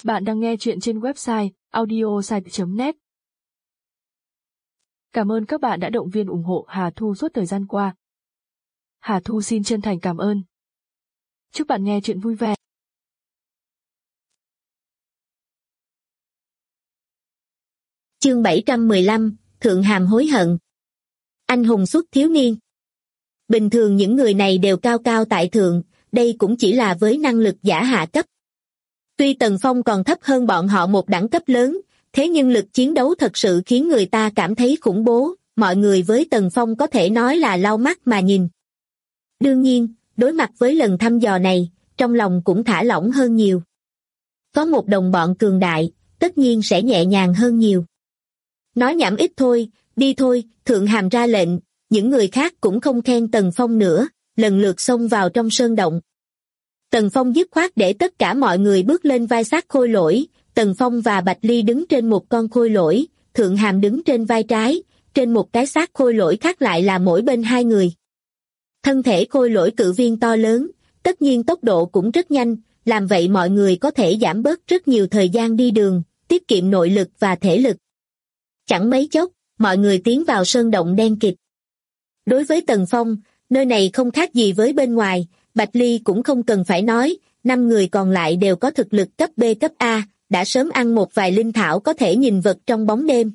Bạn đang nghe chuyện trên website audiosite.net. Cảm ơn các bạn đã động viên ủng hộ Hà Thu suốt thời gian qua. Hà Thu xin chân thành cảm ơn. Chúc bạn nghe chuyện vui vẻ. Chương 715, Thượng Hàm hối hận. Anh hùng xuất thiếu niên. Bình thường những người này đều cao cao tại thượng, đây cũng chỉ là với năng lực giả hạ cấp. Tuy Tần Phong còn thấp hơn bọn họ một đẳng cấp lớn, thế nhưng lực chiến đấu thật sự khiến người ta cảm thấy khủng bố, mọi người với Tần Phong có thể nói là lau mắt mà nhìn. Đương nhiên, đối mặt với lần thăm dò này, trong lòng cũng thả lỏng hơn nhiều. Có một đồng bọn cường đại, tất nhiên sẽ nhẹ nhàng hơn nhiều. Nói nhảm ít thôi, đi thôi, Thượng Hàm ra lệnh, những người khác cũng không khen Tần Phong nữa, lần lượt xông vào trong sơn động. Tần Phong dứt khoát để tất cả mọi người bước lên vai xác khôi lỗi, Tần Phong và Bạch Ly đứng trên một con khôi lỗi, Thượng Hàm đứng trên vai trái, trên một cái xác khôi lỗi khác lại là mỗi bên hai người. Thân thể khôi lỗi cự viên to lớn, tất nhiên tốc độ cũng rất nhanh, làm vậy mọi người có thể giảm bớt rất nhiều thời gian đi đường, tiết kiệm nội lực và thể lực. Chẳng mấy chốc, mọi người tiến vào sơn động đen kịt. Đối với Tần Phong, nơi này không khác gì với bên ngoài, Bạch Ly cũng không cần phải nói, 5 người còn lại đều có thực lực cấp B cấp A, đã sớm ăn một vài linh thảo có thể nhìn vật trong bóng đêm.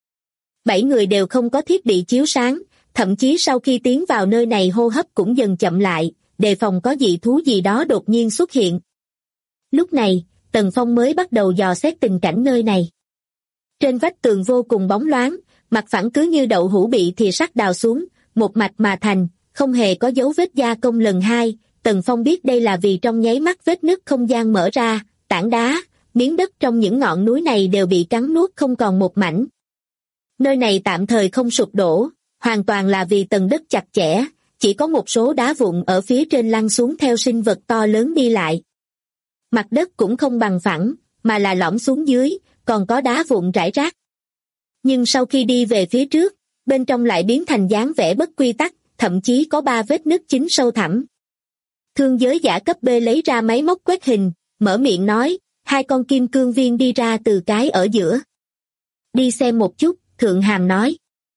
7 người đều không có thiết bị chiếu sáng, thậm chí sau khi tiến vào nơi này hô hấp cũng dần chậm lại, đề phòng có dị thú gì đó đột nhiên xuất hiện. Lúc này, Tần Phong mới bắt đầu dò xét tình cảnh nơi này. Trên vách tường vô cùng bóng loáng, mặt phẳng cứ như đậu hũ bị thìa sắt đào xuống, một mạch mà thành, không hề có dấu vết gia công lần hai. Tần Phong biết đây là vì trong nháy mắt vết nứt không gian mở ra, tảng đá, miếng đất trong những ngọn núi này đều bị cắn nuốt không còn một mảnh. Nơi này tạm thời không sụp đổ, hoàn toàn là vì tầng đất chặt chẽ, chỉ có một số đá vụn ở phía trên lăn xuống theo sinh vật to lớn đi lại. Mặt đất cũng không bằng phẳng, mà là lõm xuống dưới, còn có đá vụn rải rác. Nhưng sau khi đi về phía trước, bên trong lại biến thành dáng vẻ bất quy tắc, thậm chí có 3 vết nứt chính sâu thẳm. Thương giới giả cấp B lấy ra máy móc quét hình, mở miệng nói, 2 con kim cương viên đi ra từ cái ở giữa. Đi xem một chút, Thượng Hàm nói.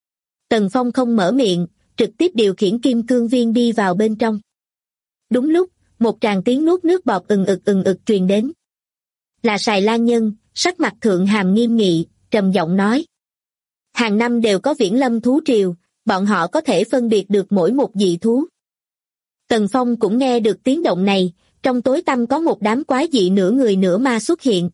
Tần Phong không mở miệng, trực tiếp điều khiển kim cương viên đi vào bên trong. Đúng lúc, một tràng tiếng nuốt nước bọt ừng ực truyền đến. Là Sài Lan Nhân, sắc mặt Thượng Hàm nghiêm nghị, trầm giọng nói. Hàng năm đều có viễn lâm thú triều, bọn họ có thể phân biệt được mỗi một dị thú. Tần Phong cũng nghe được tiếng động này, trong tối tăm có một đám quái dị nửa người nửa ma xuất hiện.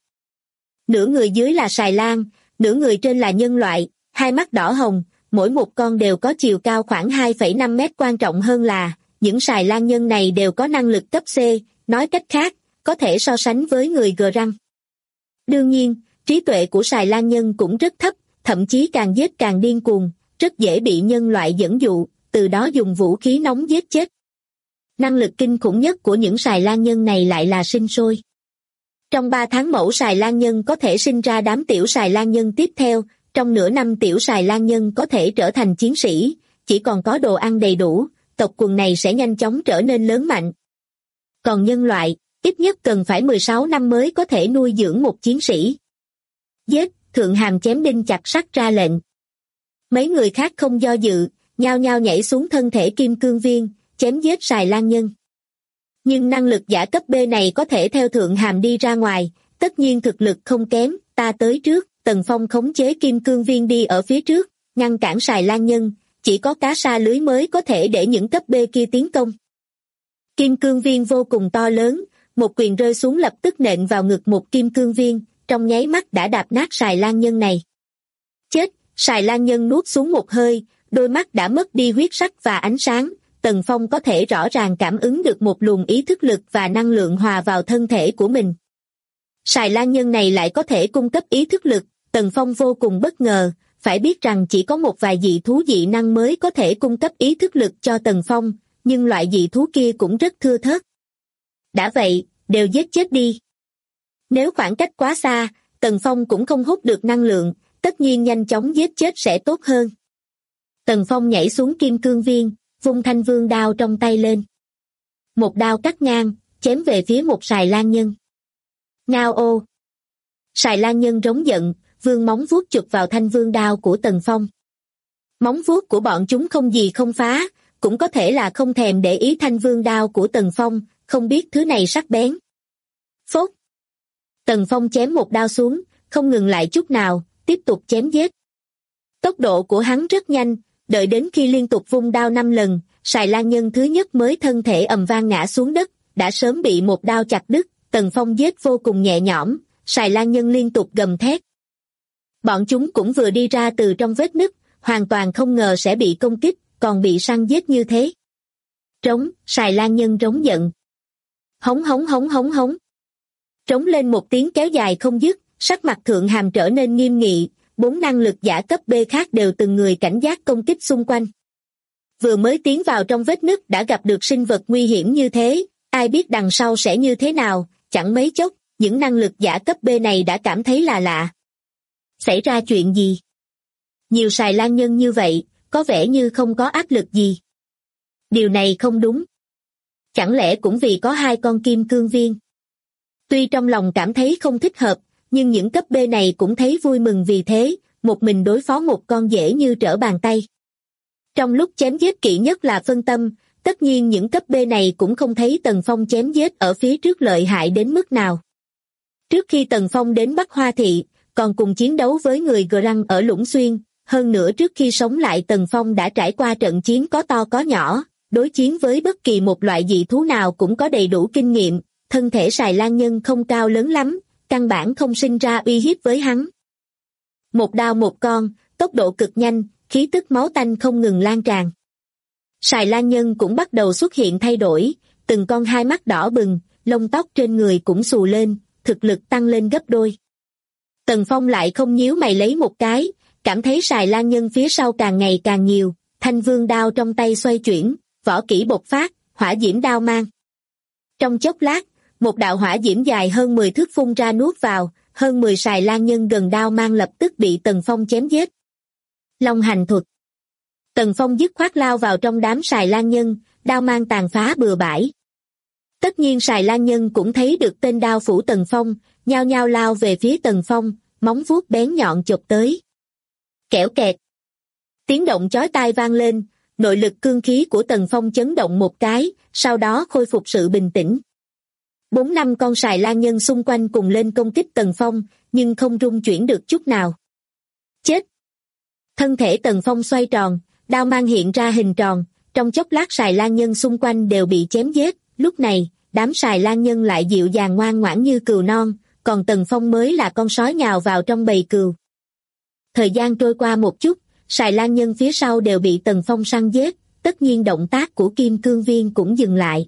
Nửa người dưới là Sài Lan, nửa người trên là nhân loại, 2 mắt đỏ hồng, mỗi một con đều có chiều cao khoảng 2,5 mét, quan trọng hơn là, những Sài Lan nhân này đều có năng lực cấp C, nói cách khác, có thể so sánh với người gờ răng. Đương nhiên, trí tuệ của Sài Lan nhân cũng rất thấp, thậm chí càng giết càng điên cuồng, rất dễ bị nhân loại dẫn dụ, từ đó dùng vũ khí nóng giết chết. Năng lực kinh khủng nhất của những Sài Lan nhân này lại là sinh sôi. Trong 3 tháng mẫu Sài Lan nhân có thể sinh ra đám tiểu Sài Lan nhân tiếp theo, trong nửa năm tiểu Sài Lan nhân có thể trở thành chiến sĩ, chỉ còn có đồ ăn đầy đủ, tộc quần này sẽ nhanh chóng trở nên lớn mạnh. Còn nhân loại, ít nhất cần phải 16 năm mới có thể nuôi dưỡng một chiến sĩ. Giết, Thượng Hàm chém đinh chặt sắt ra lệnh. Mấy người khác không do dự, nhao nhao nhảy xuống thân thể kim cương viên, chém giết Sài Lan nhân. Nhưng năng lực giả cấp B này có thể theo Thượng Hàm đi ra ngoài, tất nhiên thực lực không kém, ta tới trước. Tần Phong khống chế kim cương viên đi ở phía trước, ngăn cản Sài Lan nhân, chỉ có cá sa lưới mới có thể để những cấp B kia tiến công. Kim cương viên vô cùng to lớn, một quyền rơi xuống lập tức nện vào ngực một kim cương viên, trong nháy mắt đã đạp nát Sài Lan nhân này. Chết, Sài Lan nhân nuốt xuống một hơi, đôi mắt đã mất đi huyết sắc và ánh sáng, Tần Phong có thể rõ ràng cảm ứng được một luồng ý thức lực và năng lượng hòa vào thân thể của mình. Sài Lan nhân này lại có thể cung cấp ý thức lực, Tần Phong vô cùng bất ngờ, phải biết rằng chỉ có một vài dị thú dị năng mới có thể cung cấp ý thức lực cho Tần Phong, nhưng loại dị thú kia cũng rất thưa thớt. Đã vậy, đều giết chết đi. Nếu khoảng cách quá xa, Tần Phong cũng không hút được năng lượng, tất nhiên nhanh chóng giết chết sẽ tốt hơn. Tần Phong nhảy xuống kim cương viên, vung thanh vương đao trong tay lên. Một đao cắt ngang, chém về phía một Sài Lan nhân. Ngao ô! Sài Lan Nhân rống giận, vươn móng vuốt chụp vào thanh vương đao của Tần Phong. Móng vuốt của bọn chúng không gì không phá, cũng có thể là không thèm để ý thanh vương đao của Tần Phong, không biết thứ này sắc bén. Phốt! Tần Phong chém một đao xuống, không ngừng lại chút nào, tiếp tục chém giết. Tốc độ của hắn rất nhanh, đợi đến khi liên tục vung đao 5 lần, Sài Lan Nhân thứ nhất mới thân thể ầm vang ngã xuống đất, đã sớm bị một đao chặt đứt. Tần Phong giết vô cùng nhẹ nhõm, Sài Lan Nhân liên tục gầm thét. Bọn chúng cũng vừa đi ra từ trong vết nứt, hoàn toàn không ngờ sẽ bị công kích, còn bị săn giết như thế. Trống, Sài Lan Nhân rống giận. Hống hống hống hống hống. Trống lên một tiếng kéo dài không dứt, sắc mặt Thượng Hàm trở nên nghiêm nghị, 4 năng lực giả cấp B khác đều từng người cảnh giác công kích xung quanh. Vừa mới tiến vào trong vết nứt đã gặp được sinh vật nguy hiểm như thế, ai biết đằng sau sẽ như thế nào, chẳng mấy chốc, những năng lực giả cấp B này đã cảm thấy là lạ. Xảy ra chuyện gì? Nhiều Sài Lan Nhân như vậy, có vẻ như không có áp lực gì. Điều này không đúng. Chẳng lẽ cũng vì có 2 con kim cương viên? Tuy trong lòng cảm thấy không thích hợp, nhưng những cấp B này cũng thấy vui mừng vì thế, một mình đối phó một con dễ như trở bàn tay. Trong lúc chém giết kỹ nhất là phân tâm, tất nhiên những cấp B này cũng không thấy Tần Phong chém giết ở phía trước lợi hại đến mức nào. Trước khi Tần Phong đến Bắc Hoa Thị, còn cùng chiến đấu với người Grang ở Lũng Xuyên, hơn nữa trước khi sống lại Tần Phong đã trải qua trận chiến có to có nhỏ, đối chiến với bất kỳ một loại dị thú nào cũng có đầy đủ kinh nghiệm, thân thể Sài Lan Nhân không cao lớn lắm, căn bản không sinh ra uy hiếp với hắn. Một đao một con, tốc độ cực nhanh, khí tức máu tanh không ngừng lan tràn. Sài Lan Nhân cũng bắt đầu xuất hiện thay đổi, từng con hai mắt đỏ bừng, lông tóc trên người cũng xù lên, thực lực tăng lên gấp đôi. Tần Phong lại không nhíu mày lấy một cái, cảm thấy Sài Lan Nhân phía sau càng ngày càng nhiều, thanh vương đao trong tay xoay chuyển, võ kỹ bộc phát, hỏa diễm đao mang. Trong chốc lát, một đạo hỏa diễm dài hơn 10 thước phun ra nuốt vào, hơn 10 Sài Lan Nhân gần đao mang lập tức bị Tần Phong chém giết. Long hành thuật. Tần Phong dứt khoát lao vào trong đám Sài Lan Nhân, đao mang tàn phá bừa bãi. Tất nhiên Sài Lan Nhân cũng thấy được tên đao phủ Tần Phong, nhao nhao lao về phía Tần Phong, móng vuốt bén nhọn chộp tới. Kẽo kẹt. Tiếng động chói tai vang lên, nội lực cương khí của Tần Phong chấn động một cái, sau đó khôi phục sự bình tĩnh. 4-5 con Sài Lan Nhân xung quanh cùng lên công kích Tần Phong, nhưng không rung chuyển được chút nào. Chết! Thân thể Tần Phong xoay tròn, đao mang hiện ra hình tròn, trong chốc lát Sài Lan Nhân xung quanh đều bị chém giết. Lúc này, đám Sài Lan Nhân lại dịu dàng ngoan ngoãn như cừu non, còn Tần Phong mới là con sói nhào vào trong bầy cừu. Thời gian trôi qua một chút, Sài Lan Nhân phía sau đều bị Tần Phong săn giết, tất nhiên động tác của Kim Cương Viên cũng dừng lại.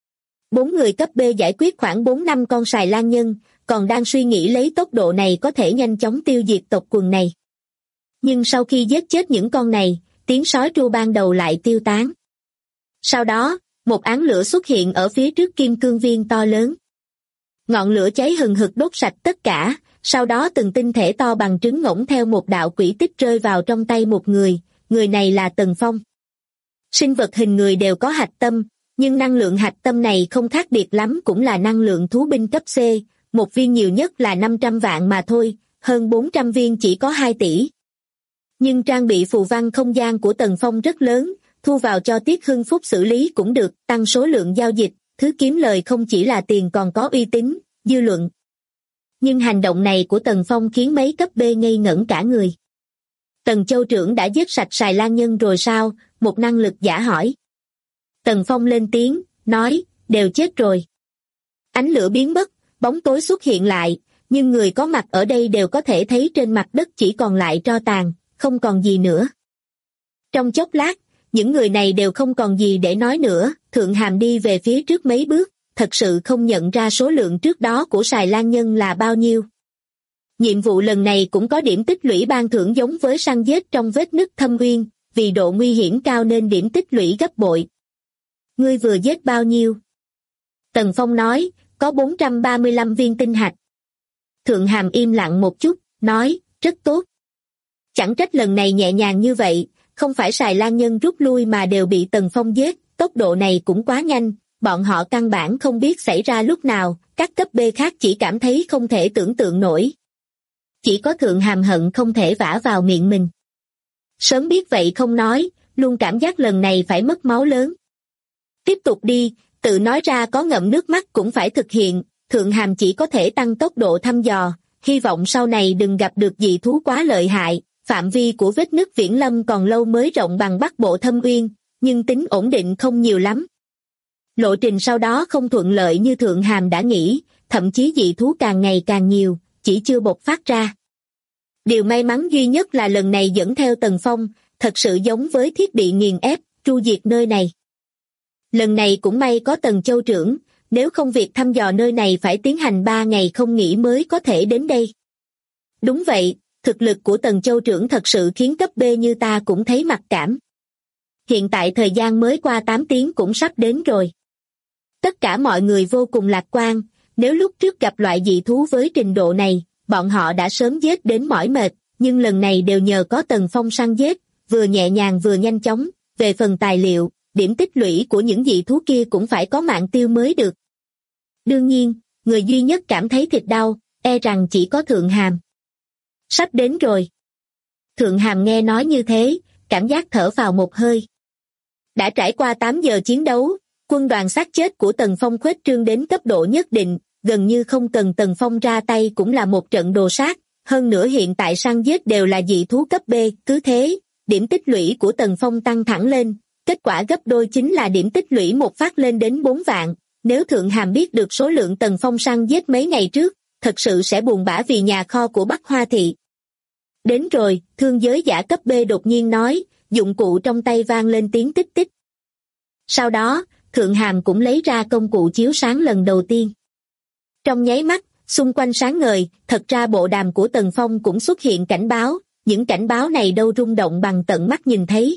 4 người cấp B giải quyết khoảng 4-5 con Sài Lan Nhân, còn đang suy nghĩ lấy tốc độ này có thể nhanh chóng tiêu diệt tộc quần này. Nhưng sau khi giết chết những con này, tiếng sói tru ban đầu lại tiêu tán. Sau đó, một áng lửa xuất hiện ở phía trước Kim Cương Viên to lớn. Ngọn lửa cháy hừng hực đốt sạch tất cả, sau đó từng tinh thể to bằng trứng ngỗng theo một đạo quỹ tích rơi vào trong tay một người này là Tần Phong. Sinh vật hình người đều có hạch tâm, nhưng năng lượng hạch tâm này không khác biệt lắm, cũng là năng lượng thú binh cấp C, một viên nhiều nhất là 500 vạn mà thôi, hơn 400 viên chỉ có 2 tỷ. Nhưng trang bị phù văn không gian của Tần Phong rất lớn, thu vào cho Tiết Hưng Phúc xử lý cũng được, tăng số lượng giao dịch, thứ kiếm lời không chỉ là tiền còn có uy tín, dư luận. Nhưng hành động này của Tần Phong khiến mấy cấp B ngây ngẩn cả người. Tần Châu trưởng đã giết sạch Sài Lan Nhân rồi sao? Một năng lực giả hỏi. Tần Phong lên tiếng, nói, đều chết rồi. Ánh lửa biến mất, bóng tối xuất hiện lại, nhưng người có mặt ở đây đều có thể thấy trên mặt đất chỉ còn lại tro tàn, không còn gì nữa. Trong chốc lát, những người này đều không còn gì để nói nữa, Thượng Hàm đi về phía trước mấy bước, thật sự không nhận ra số lượng trước đó của Sài Lan Nhân là bao nhiêu. Nhiệm vụ lần này cũng có điểm tích lũy ban thưởng giống với săn giết trong vết nứt thâm uyên, vì độ nguy hiểm cao nên điểm tích lũy gấp bội. Ngươi vừa giết bao nhiêu? Tần Phong nói, có 435 viên tinh hạch. Thượng Hàm im lặng một chút, nói, rất tốt. Chẳng trách lần này nhẹ nhàng như vậy, không phải Sài Lan Nhân rút lui mà đều bị Tần Phong giết, tốc độ này cũng quá nhanh, bọn họ căn bản không biết xảy ra lúc nào, các cấp B khác chỉ cảm thấy không thể tưởng tượng nổi. Chỉ có Thượng Hàm hận không thể vả vào miệng mình. Sớm biết vậy không nói, luôn cảm giác lần này phải mất máu lớn. Tiếp tục đi, tự nói ra có ngậm nước mắt cũng phải thực hiện, Thượng Hàm chỉ có thể tăng tốc độ thăm dò, hy vọng sau này đừng gặp được dị thú quá lợi hại, phạm vi của vết nứt viễn lâm còn lâu mới rộng bằng Bắc Bộ Thâm Uyên, nhưng tính ổn định không nhiều lắm. Lộ trình sau đó không thuận lợi như Thượng Hàm đã nghĩ, thậm chí dị thú càng ngày càng nhiều, chỉ chưa bộc phát ra. Điều may mắn duy nhất là lần này dẫn theo Tần Phong, thật sự giống với thiết bị nghiền ép, tru diệt nơi này. Lần này cũng may có Tần Châu trưởng, nếu không việc thăm dò nơi này phải tiến hành 3 ngày không nghỉ mới có thể đến đây. Đúng vậy, thực lực của Tần Châu trưởng thật sự khiến cấp B như ta cũng thấy mặc cảm. Hiện tại thời gian mới qua 8 tiếng cũng sắp đến rồi. Tất cả mọi người vô cùng lạc quan, nếu lúc trước gặp loại dị thú với trình độ này, bọn họ đã sớm giết đến mỏi mệt, nhưng lần này đều nhờ có Tần Phong săn giết, vừa nhẹ nhàng vừa nhanh chóng, về phần tài liệu, điểm tích lũy của những dị thú kia cũng phải có mạng tiêu mới được. Đương nhiên, người duy nhất cảm thấy thịt đau, e rằng chỉ có Thượng Hàm. Sắp đến rồi. Thượng Hàm nghe nói như thế, cảm giác thở vào một hơi. Đã trải qua 8 giờ chiến đấu, quân đoàn xác chết của Tần Phong khuếch trương đến cấp độ nhất định, gần như không cần Tần Phong ra tay cũng là một trận đồ sát, hơn nữa hiện tại săn giết đều là dị thú cấp B, cứ thế, điểm tích lũy của Tần Phong tăng thẳng lên, kết quả gấp đôi chính là điểm tích lũy một phát lên đến 4 vạn, nếu Thượng Hàm biết được số lượng Tần Phong săn giết mấy ngày trước, thật sự sẽ buồn bã vì nhà kho của Bắc Hoa Thị. Đến rồi, thương giới giả cấp B đột nhiên nói, dụng cụ trong tay vang lên tiếng tích tích. Sau đó, Thượng Hàm cũng lấy ra công cụ chiếu sáng lần đầu tiên. Trong nháy mắt, xung quanh sáng ngời, thật ra bộ đàm của Tần Phong cũng xuất hiện cảnh báo, những cảnh báo này đâu rung động bằng tận mắt nhìn thấy.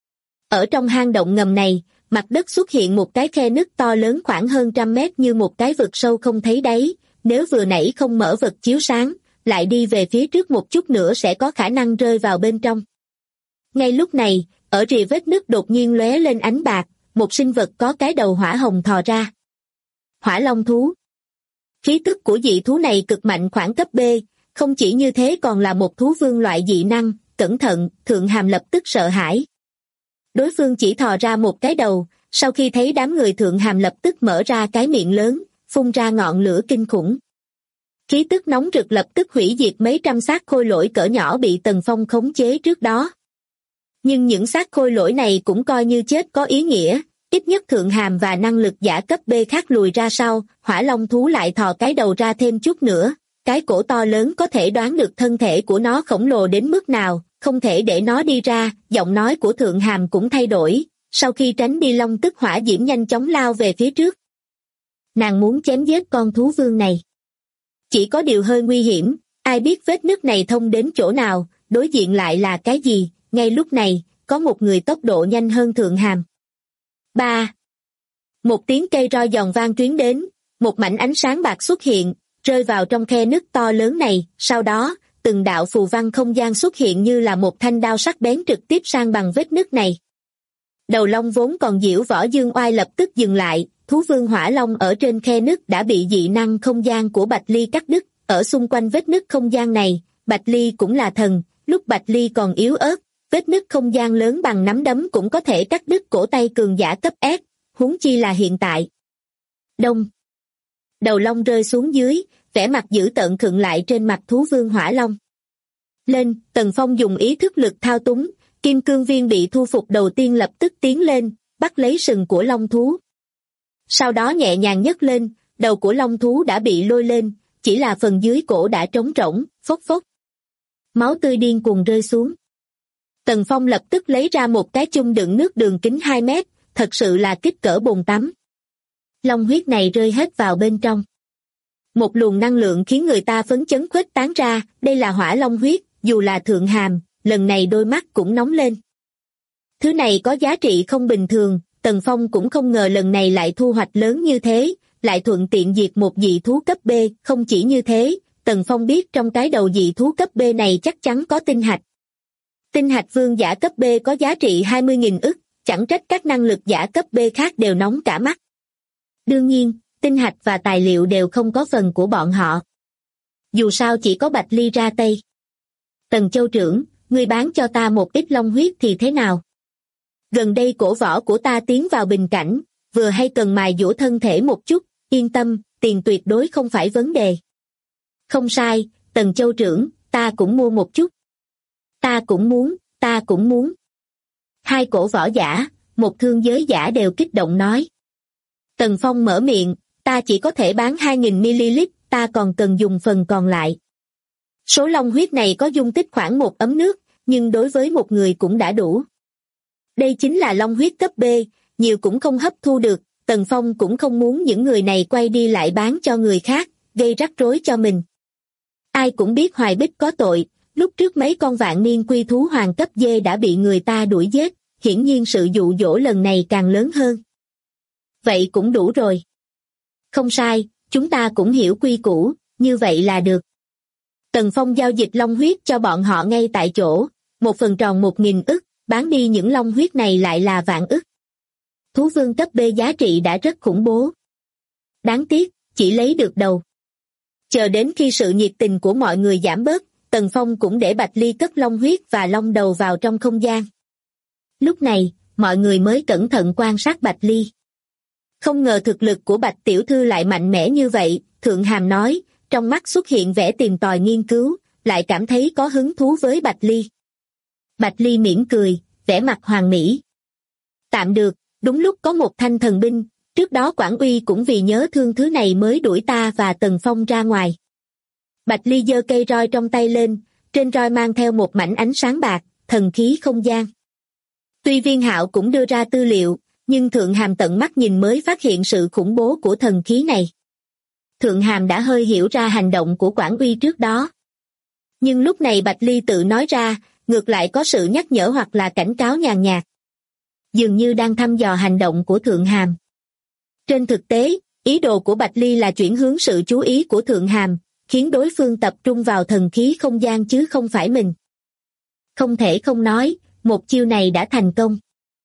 Ở trong hang động ngầm này, mặt đất xuất hiện một cái khe nứt to lớn khoảng hơn 100 mét như một cái vực sâu không thấy đáy, nếu vừa nãy không mở vật chiếu sáng, lại đi về phía trước một chút nữa sẽ có khả năng rơi vào bên trong. Ngay lúc này, ở rìa vết nứt đột nhiên lóe lên ánh bạc, một sinh vật có cái đầu hỏa hồng thò ra. Hỏa long thú. Khí tức của dị thú này cực mạnh khoảng cấp B, không chỉ như thế còn là một thú vương loại dị năng, cẩn thận, Thượng Hàm lập tức sợ hãi. Đối phương chỉ thò ra một cái đầu, sau khi thấy đám người Thượng Hàm lập tức mở ra cái miệng lớn, phun ra ngọn lửa kinh khủng. Khí tức nóng rực lập tức hủy diệt mấy trăm xác khôi lỗi cỡ nhỏ bị Tần Phong khống chế trước đó. Nhưng những xác khôi lỗi này cũng coi như chết có ý nghĩa, ít nhất Thượng Hàm và năng lực giả cấp B khác lùi ra sau, hỏa long thú lại thò cái đầu ra thêm chút nữa, cái cổ to lớn có thể đoán được thân thể của nó khổng lồ đến mức nào, không thể để nó đi ra, giọng nói của Thượng Hàm cũng thay đổi, sau khi tránh đi long tức hỏa diễm nhanh chóng lao về phía trước. Nàng muốn chém giết con thú vương này. Chỉ có điều hơi nguy hiểm, ai biết vết nứt này thông đến chỗ nào, đối diện lại là cái gì, ngay lúc này, có một người tốc độ nhanh hơn Thượng Hàm. 3. Một tiếng cây roi giòn vang truyền đến, một mảnh ánh sáng bạc xuất hiện, rơi vào trong khe nứt to lớn này, sau đó, từng đạo phù văn không gian xuất hiện như là một thanh đao sắc bén trực tiếp sang bằng vết nứt này. Đầu long vốn còn diễu võ dương oai lập tức dừng lại, thú vương hỏa long ở trên khe nứt đã bị dị năng không gian của Bạch Ly cắt đứt, ở xung quanh vết nứt không gian này, Bạch Ly cũng là thần, lúc Bạch Ly còn yếu ớt, vết nứt không gian lớn bằng nắm đấm cũng có thể cắt đứt cổ tay cường giả cấp S, huống chi là hiện tại. Đông. Đầu long rơi xuống dưới, vẻ mặt dữ tợn khựng lại trên mặt thú vương hỏa long. Lên, Tần Phong dùng ý thức lực thao túng, kim cương viên bị thu phục đầu tiên lập tức tiến lên, bắt lấy sừng của long thú. Sau đó nhẹ nhàng nhấc lên, đầu của long thú đã bị lôi lên, chỉ là phần dưới cổ đã trống rỗng, phốc phốc. Máu tươi điên cuồng rơi xuống. Tần Phong lập tức lấy ra một cái chung đựng nước đường kính 2 mét, thật sự là kích cỡ bồn tắm. Long huyết này rơi hết vào bên trong. Một luồng năng lượng khiến người ta phấn chấn khuếch tán ra, đây là hỏa long huyết, dù là Thượng Hàm, lần này đôi mắt cũng nóng lên. Thứ này có giá trị không bình thường, Tần Phong cũng không ngờ lần này lại thu hoạch lớn như thế, lại thuận tiện diệt một dị thú cấp B, không chỉ như thế, Tần Phong biết trong cái đầu dị thú cấp B này chắc chắn có tinh hạch. Tinh hạch vương giả cấp B có giá trị 20.000 ức, chẳng trách các năng lực giả cấp B khác đều nóng cả mắt. Đương nhiên, tinh hạch và tài liệu đều không có phần của bọn họ. Dù sao chỉ có Bạch Ly ra tay. Tần Châu trưởng, ngươi bán cho ta một ít long huyết thì thế nào? Gần đây cổ võ của ta tiến vào bình cảnh, vừa hay cần mài dũa thân thể một chút, yên tâm, tiền tuyệt đối không phải vấn đề. Không sai, Tần Châu trưởng, ta cũng mua một chút. Ta cũng muốn. Hai cổ võ giả, một thương giới giả đều kích động nói. Tần Phong mở miệng, ta chỉ có thể bán 2.000ml, ta còn cần dùng phần còn lại. Số long huyết này có dung tích khoảng một ấm nước, nhưng đối với một người cũng đã đủ. Đây chính là long huyết cấp B, nhiều cũng không hấp thu được, Tần Phong cũng không muốn những người này quay đi lại bán cho người khác, gây rắc rối cho mình. Ai cũng biết Hoài Bích có tội, lúc trước mấy con vạn niên quy thú hoàng cấp dê đã bị người ta đuổi giết, hiển nhiên sự dụ dỗ lần này càng lớn hơn. Vậy cũng đủ rồi. Không sai, chúng ta cũng hiểu quy củ, như vậy là được. Tần Phong giao dịch long huyết cho bọn họ ngay tại chỗ, một phần tròn 1.000 ức, bán đi những long huyết này lại là vạn ức. Thú vương cấp B giá trị đã rất khủng bố. Đáng tiếc, chỉ lấy được đầu. Chờ đến khi sự nhiệt tình của mọi người giảm bớt, Tần Phong cũng để Bạch Ly cất long huyết và long đầu vào trong không gian. Lúc này, mọi người mới cẩn thận quan sát Bạch Ly. Không ngờ thực lực của Bạch tiểu thư lại mạnh mẽ như vậy, Thượng Hàm nói, trong mắt xuất hiện vẻ tìm tòi nghiên cứu, lại cảm thấy có hứng thú với Bạch Ly. Bạch Ly mỉm cười, vẻ mặt hoàn mỹ. Tạm được, đúng lúc có một thanh thần binh, trước đó Quản Uy cũng vì nhớ thương thứ này mới đuổi ta và Tần Phong ra ngoài. Bạch Ly giơ cây roi trong tay lên, trên roi mang theo một mảnh ánh sáng bạc, thần khí không gian. Tuy Viên Hạo cũng đưa ra tư liệu, nhưng Thượng Hàm tận mắt nhìn mới phát hiện sự khủng bố của thần khí này. Thượng Hàm đã hơi hiểu ra hành động của Quản Uy trước đó. Nhưng lúc này Bạch Ly tự nói ra, ngược lại có sự nhắc nhở hoặc là cảnh cáo nhàn nhạt. Dường như đang thăm dò hành động của Thượng Hàm. Trên thực tế, ý đồ của Bạch Ly là chuyển hướng sự chú ý của Thượng Hàm, khiến đối phương tập trung vào thần khí không gian chứ không phải mình. Không thể không nói, một chiêu này đã thành công.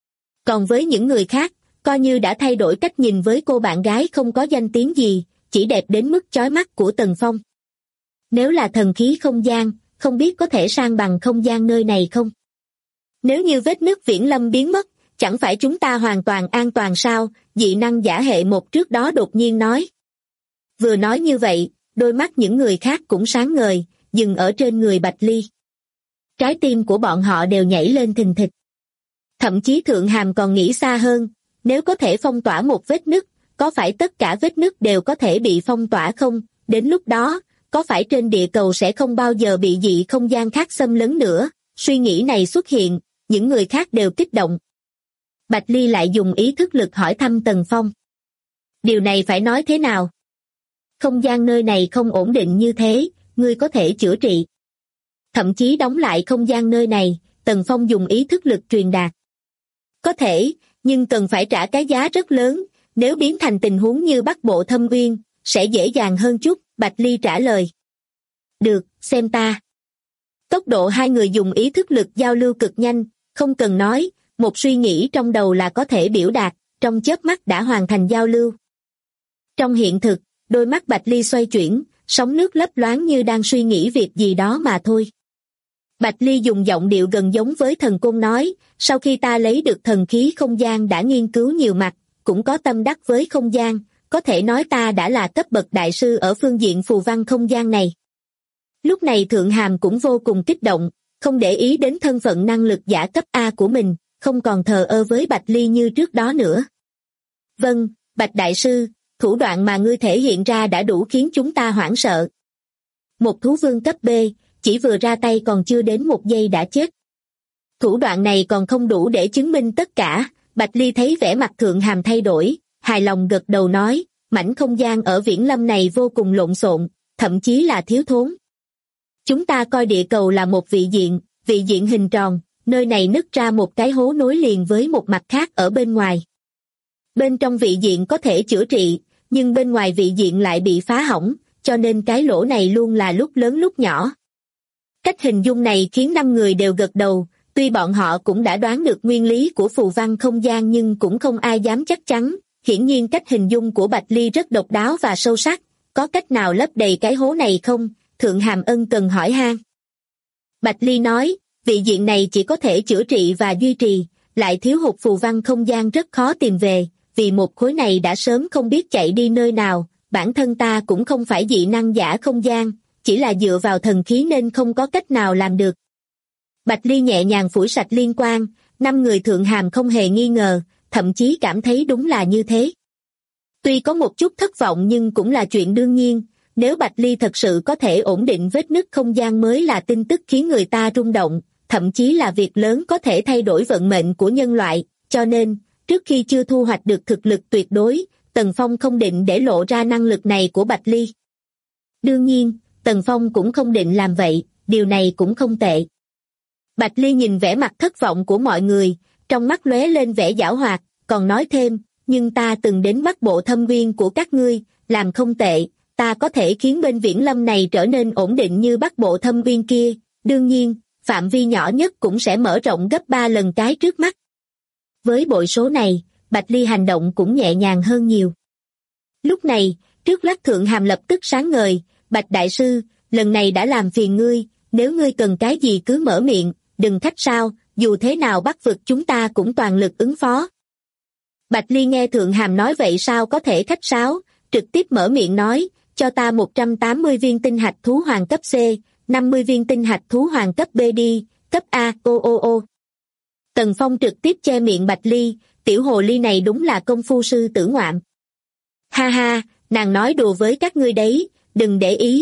Còn với những người khác, coi như đã thay đổi cách nhìn với cô bạn gái không có danh tiếng gì, chỉ đẹp đến mức chói mắt của Tần Phong. Nếu là thần khí không gian, không biết có thể san bằng không gian nơi này không? Nếu như vết nứt viễn lâm biến mất, chẳng phải chúng ta hoàn toàn an toàn sao? Dị năng giả hệ một trước đó đột nhiên nói. Vừa nói như vậy, đôi mắt những người khác cũng sáng ngời, dừng ở trên người Bạch Ly. Trái tim của bọn họ đều nhảy lên thình thịch. Thậm chí Thượng Hàm còn nghĩ xa hơn, nếu có thể phong tỏa một vết nứt, có phải tất cả vết nứt đều có thể bị phong tỏa không? Đến lúc đó, có phải trên địa cầu sẽ không bao giờ bị dị không gian khác xâm lấn nữa? Suy nghĩ này xuất hiện, những người khác đều kích động. Bạch Ly lại dùng ý thức lực hỏi thăm Tần Phong. Điều này phải nói thế nào? Không gian nơi này không ổn định như thế, ngươi có thể chữa trị. Thậm chí đóng lại không gian nơi này, Tần Phong dùng ý thức lực truyền đạt. Có thể, nhưng cần phải trả cái giá rất lớn, nếu biến thành tình huống như Bắc Bộ Thâm Uyên, sẽ dễ dàng hơn chút, Bạch Ly trả lời. Được, xem ta. Tốc độ hai người dùng ý thức lực giao lưu cực nhanh, không cần nói, một suy nghĩ trong đầu là có thể biểu đạt, trong chớp mắt đã hoàn thành giao lưu. Trong hiện thực, đôi mắt Bạch Ly xoay chuyển, sóng nước lấp loáng như đang suy nghĩ việc gì đó mà thôi. Bạch Ly dùng giọng điệu gần giống với thần côn nói, sau khi ta lấy được thần khí không gian đã nghiên cứu nhiều mặt, cũng có tâm đắc với không gian, có thể nói ta đã là cấp bậc đại sư ở phương diện phù văn không gian này. Lúc này Thượng Hàm cũng vô cùng kích động, không để ý đến thân phận năng lực giả cấp A của mình, không còn thờ ơ với Bạch Ly như trước đó nữa. Vâng, Bạch đại sư, thủ đoạn mà ngươi thể hiện ra đã đủ khiến chúng ta hoảng sợ. Một thú vương cấp B, chỉ vừa ra tay còn chưa đến một giây đã chết. Thủ đoạn này còn không đủ để chứng minh tất cả, Bạch Ly thấy vẻ mặt Thượng Hàm thay đổi, hài lòng gật đầu nói, mảnh không gian ở Viễn Lâm này vô cùng lộn xộn, thậm chí là thiếu thốn. Chúng ta coi địa cầu là một vị diện hình tròn, nơi này nứt ra một cái hố nối liền với một mặt khác ở bên ngoài. Bên trong vị diện có thể chữa trị, nhưng bên ngoài vị diện lại bị phá hỏng, cho nên cái lỗ này luôn là lúc lớn lúc nhỏ. Cách hình dung này khiến 5 người đều gật đầu, tuy bọn họ cũng đã đoán được nguyên lý của phù văn không gian nhưng cũng không ai dám chắc chắn, hiển nhiên cách hình dung của Bạch Ly rất độc đáo và sâu sắc, có cách nào lấp đầy cái hố này không? Thượng Hàm ân cần hỏi han. Bạch Ly nói, vị diện này chỉ có thể chữa trị và duy trì, lại thiếu hụt phù văn không gian rất khó tìm về, vì một khối này đã sớm không biết chạy đi nơi nào, bản thân ta cũng không phải dị năng giả không gian, chỉ là dựa vào thần khí nên không có cách nào làm được. Bạch Ly nhẹ nhàng phủi sạch liên quan, 5 người Thượng Hàm không hề nghi ngờ, thậm chí cảm thấy đúng là như thế. Tuy có một chút thất vọng nhưng cũng là chuyện đương nhiên, nếu Bạch Ly thật sự có thể ổn định vết nứt không gian mới là tin tức khiến người ta rung động, thậm chí là việc lớn có thể thay đổi vận mệnh của nhân loại, cho nên, trước khi chưa thu hoạch được thực lực tuyệt đối, Tần Phong không định để lộ ra năng lực này của Bạch Ly. Đương nhiên, Tần Phong cũng không định làm vậy, điều này cũng không tệ. Bạch Ly nhìn vẻ mặt thất vọng của mọi người, trong mắt lóe lên vẻ giảo hoạt, còn nói thêm, nhưng ta từng đến Bắc Bộ thâm viên của các ngươi, làm không tệ, ta có thể khiến bên Viễn Lâm này trở nên ổn định như Bắc Bộ thâm viên kia, đương nhiên, phạm vi nhỏ nhất cũng sẽ mở rộng gấp 3 lần cái trước mắt. Với bội số này, Bạch Ly hành động cũng nhẹ nhàng hơn nhiều. Lúc này, trước Lắc Thượng Hàm lập tức sáng ngời, Bạch Đại Sư, lần này đã làm phiền ngươi, nếu ngươi cần cái gì cứ mở miệng, đừng khách sáo, dù thế nào Bắc vực chúng ta cũng toàn lực ứng phó. Bạch Ly nghe Thượng Hàm nói vậy sao có thể khách sáo, trực tiếp mở miệng nói, cho ta 180 viên tinh hạch thú hoàng cấp C, 50 viên tinh hạch thú hoàng cấp B đi, cấp A, ô. Tần Phong trực tiếp che miệng Bạch Ly, tiểu hồ ly này đúng là công phu sư tử ngoạm. Ha ha, nàng nói đùa với các ngươi đấy, đừng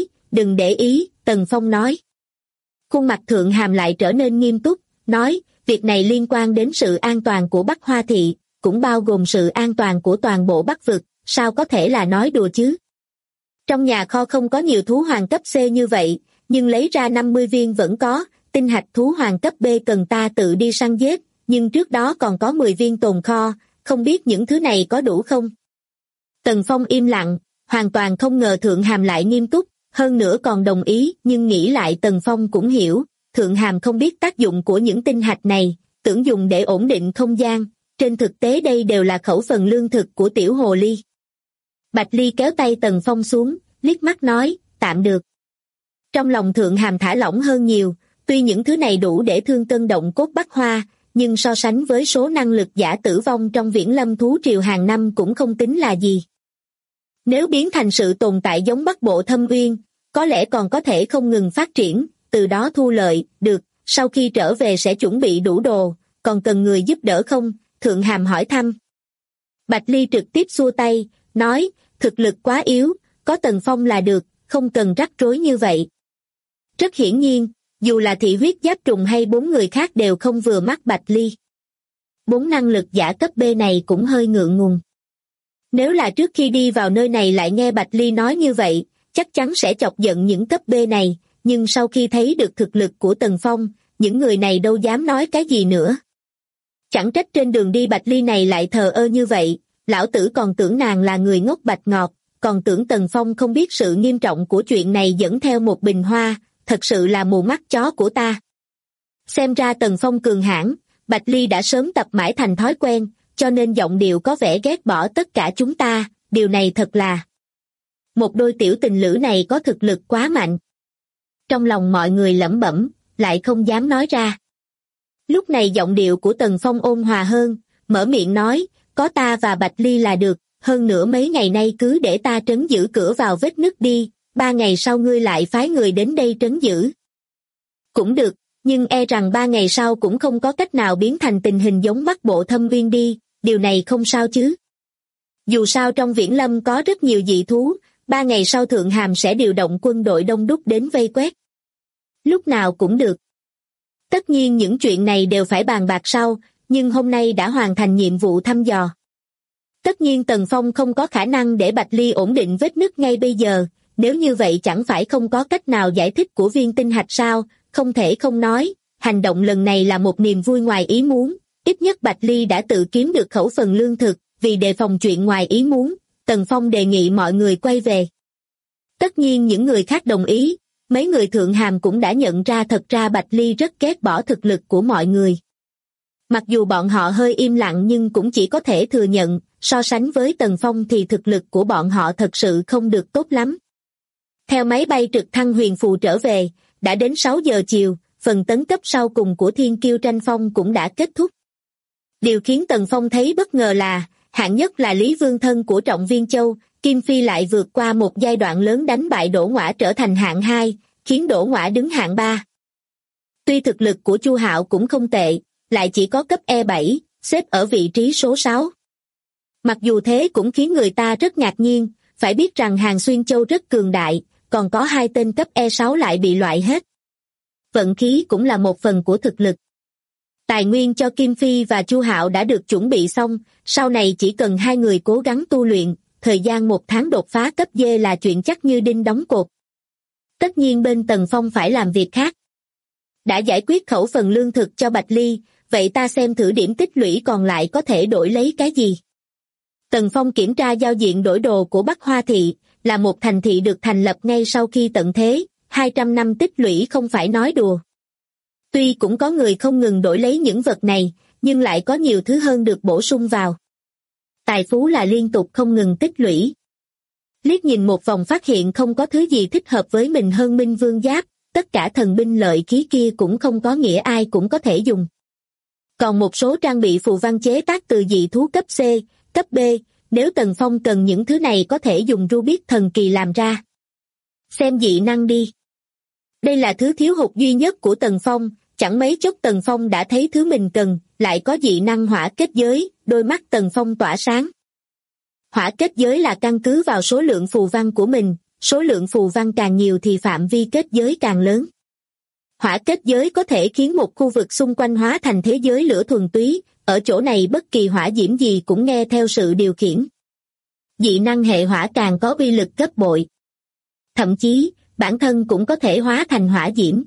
để ý, Tần Phong nói. Khuôn mặt Thượng Hàm lại trở nên nghiêm túc, nói, việc này liên quan đến sự an toàn của Bắc Hoa Thị, cũng bao gồm sự an toàn của toàn bộ Bắc vực, sao có thể là nói đùa chứ? Trong nhà kho không có nhiều thú hoàng cấp C như vậy, nhưng lấy ra 50 viên vẫn có, tinh hạch thú hoàng cấp B cần ta tự đi săn giết, nhưng trước đó còn có 10 viên tồn kho, không biết những thứ này có đủ không? Tần Phong im lặng, hoàn toàn không ngờ Thượng Hàm lại nghiêm túc, hơn nữa còn đồng ý, nhưng nghĩ lại Tần Phong cũng hiểu, Thượng Hàm không biết tác dụng của những tinh hạch này, tưởng dùng để ổn định không gian, trên thực tế đây đều là khẩu phần lương thực của tiểu hồ ly. Bạch Ly kéo tay Tần Phong xuống, liếc mắt nói, tạm được. Trong lòng Thượng Hàm thả lỏng hơn nhiều, tuy những thứ này đủ để thương cân động cốt Bắc Hoa, nhưng so sánh với số năng lực giả tử vong trong Viễn Lâm thú triều hàng năm cũng không tính là gì. Nếu biến thành sự tồn tại giống Bắc Bộ Thâm Uyên, có lẽ còn có thể không ngừng phát triển, từ đó thu lợi, được, sau khi trở về sẽ chuẩn bị đủ đồ, còn cần người giúp đỡ không? Thượng Hàm hỏi thăm. Bạch Ly trực tiếp xua tay, nói, thực lực quá yếu, có Tần Phong là được, không cần rắc rối như vậy. Rất hiển nhiên, dù là thị huyết giáp trùng hay 4 người khác đều không vừa mắt Bạch Ly. 4 năng lực giả cấp B này cũng hơi ngượng ngùng. Nếu là trước khi đi vào nơi này lại nghe Bạch Ly nói như vậy, chắc chắn sẽ chọc giận những cấp B này, nhưng sau khi thấy được thực lực của Tần Phong, những người này đâu dám nói cái gì nữa. Chẳng trách trên đường đi Bạch Ly này lại thờ ơ như vậy, lão tử còn tưởng nàng là người ngốc bạch ngọt, còn tưởng Tần Phong không biết sự nghiêm trọng của chuyện này dẫn theo một bình hoa, thật sự là mù mắt chó của ta. Xem ra Tần Phong cường hãn, Bạch Ly đã sớm tập mãi thành thói quen, cho nên giọng điệu có vẻ ghét bỏ tất cả chúng ta, điều này thật là... Một đôi tiểu tình lữ này có thực lực quá mạnh. Trong lòng mọi người lẩm bẩm, lại không dám nói ra. Lúc này giọng điệu của Tần Phong ôn hòa hơn, mở miệng nói, có ta và Bạch Ly là được, hơn nữa mấy ngày nay cứ để ta trấn giữ cửa vào vết nứt đi, 3 ngày sau ngươi lại phái người đến đây trấn giữ. Cũng được, nhưng e rằng 3 ngày sau cũng không có cách nào biến thành tình hình giống Bắc Bộ Thâm Uyên đi, điều này không sao chứ. Dù sao trong Viễn Lâm có rất nhiều dị thú, 3 ngày sau Thượng Hàm sẽ điều động quân đội đông đúc đến vây quét. Lúc nào cũng được. Tất nhiên những chuyện này đều phải bàn bạc sau, nhưng hôm nay đã hoàn thành nhiệm vụ thăm dò. Tất nhiên Tần Phong không có khả năng để Bạch Ly ổn định vết nứt ngay bây giờ, nếu như vậy chẳng phải không có cách nào giải thích của viên tinh hạch sao, không thể không nói, hành động lần này là một niềm vui ngoài ý muốn, ít nhất Bạch Ly đã tự kiếm được khẩu phần lương thực, vì đề phòng chuyện ngoài ý muốn, Tần Phong đề nghị mọi người quay về. Tất nhiên những người khác đồng ý, mấy người Thượng Hàm cũng đã nhận ra thật ra Bạch Ly rất ghét bỏ thực lực của mọi người. Mặc dù bọn họ hơi im lặng nhưng cũng chỉ có thể thừa nhận, so sánh với Tần Phong thì thực lực của bọn họ thật sự không được tốt lắm. Theo máy bay trực thăng huyền phù trở về, đã đến 6 giờ chiều, phần tấn cấp sau cùng của Thiên Kiêu tranh phong cũng đã kết thúc. Điều khiến Tần Phong thấy bất ngờ là, hạng nhất là Lý Vương thân của Trọng Viên Châu, Kim Phi lại vượt qua một giai đoạn lớn đánh bại Đỗ Ngoã trở thành hạng 2, khiến Đỗ Ngoã đứng hạng 3. Tuy thực lực của Chu Hạo cũng không tệ, lại chỉ có cấp E7, xếp ở vị trí số 6. Mặc dù thế cũng khiến người ta rất ngạc nhiên, phải biết rằng Hàn Xuyên Châu rất cường đại, còn có 2 tên cấp E6 lại bị loại hết. Vận khí cũng là một phần của thực lực. Tài nguyên cho Kim Phi và Chu Hạo đã được chuẩn bị xong, sau này chỉ cần 2 người cố gắng tu luyện, thời gian 1 tháng đột phá cấp D là chuyện chắc như đinh đóng cột. Tất nhiên bên Tần Phong phải làm việc khác. Đã giải quyết khẩu phần lương thực cho Bạch Ly, vậy ta xem thử điểm tích lũy còn lại có thể đổi lấy cái gì. Tần Phong kiểm tra giao diện đổi đồ của Bắc Hoa Thị, là một thành thị được thành lập ngay sau khi tận thế, 200 năm tích lũy không phải nói đùa. Tuy cũng có người không ngừng đổi lấy những vật này, nhưng lại có nhiều thứ hơn được bổ sung vào. Tài phú là liên tục không ngừng tích lũy. Liếc nhìn một vòng phát hiện không có thứ gì thích hợp với mình hơn Minh Vương Giáp, tất cả thần binh lợi khí kia cũng không có nghĩa ai cũng có thể dùng. Còn một số trang bị phù văn chế tác từ dị thú cấp C, cấp B, nếu Tần Phong cần những thứ này có thể dùng Rubik thần kỳ làm ra. Xem dị năng đi. Đây là thứ thiếu hụt duy nhất của Tần Phong, chẳng mấy chốc Tần Phong đã thấy thứ mình cần, lại có dị năng hỏa kết giới, đôi mắt Tần Phong tỏa sáng. Hỏa kết giới là căn cứ vào số lượng phù văn của mình, số lượng phù văn càng nhiều thì phạm vi kết giới càng lớn. Hỏa kết giới có thể khiến một khu vực xung quanh hóa thành thế giới lửa thuần túy, ở chỗ này bất kỳ hỏa diễm gì cũng nghe theo sự điều khiển. Dị năng hệ hỏa càng có uy lực gấp bội. Thậm chí, bản thân cũng có thể hóa thành hỏa diễm.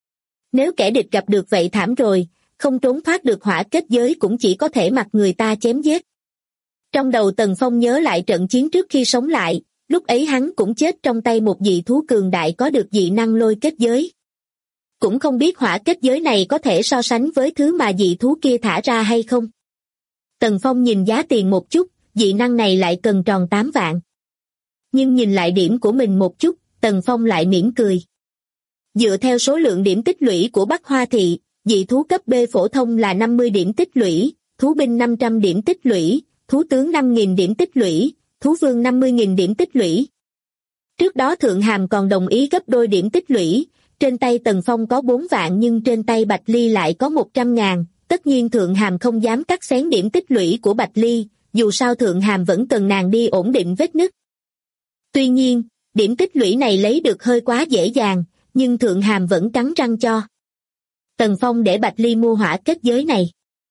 Nếu kẻ địch gặp được vậy thảm rồi, không trốn thoát được hỏa kết giới cũng chỉ có thể mặc người ta chém giết. Trong đầu Tần Phong nhớ lại trận chiến trước khi sống lại, lúc ấy hắn cũng chết trong tay một dị thú cường đại có được dị năng lôi kết giới. Cũng không biết hỏa kết giới này có thể so sánh với thứ mà dị thú kia thả ra hay không. Tần Phong nhìn giá tiền một chút, dị năng này lại cần tròn 8 vạn. Nhưng nhìn lại điểm của mình một chút, Tần Phong lại mỉm cười. Dựa theo số lượng điểm tích lũy của Bắc Hoa Thị, dị thú cấp B phổ thông là 50 điểm tích lũy, thú binh 500 điểm tích lũy, thú tướng 5.000 điểm tích lũy, thú vương 50.000 điểm tích lũy. Trước đó Thượng Hàm còn đồng ý gấp đôi điểm tích lũy, trên tay Tần Phong có 4 vạn nhưng trên tay Bạch Ly lại có 100.000, tất nhiên Thượng Hàm không dám cắt xén điểm tích lũy của Bạch Ly, dù sao Thượng Hàm vẫn cần nàng đi ổn định vết nứt. Tuy nhiên, điểm tích lũy này lấy được hơi quá dễ dàng, nhưng Thượng Hàm vẫn cắn răng cho. Tần Phong để Bạch Ly mua hỏa kết giới này.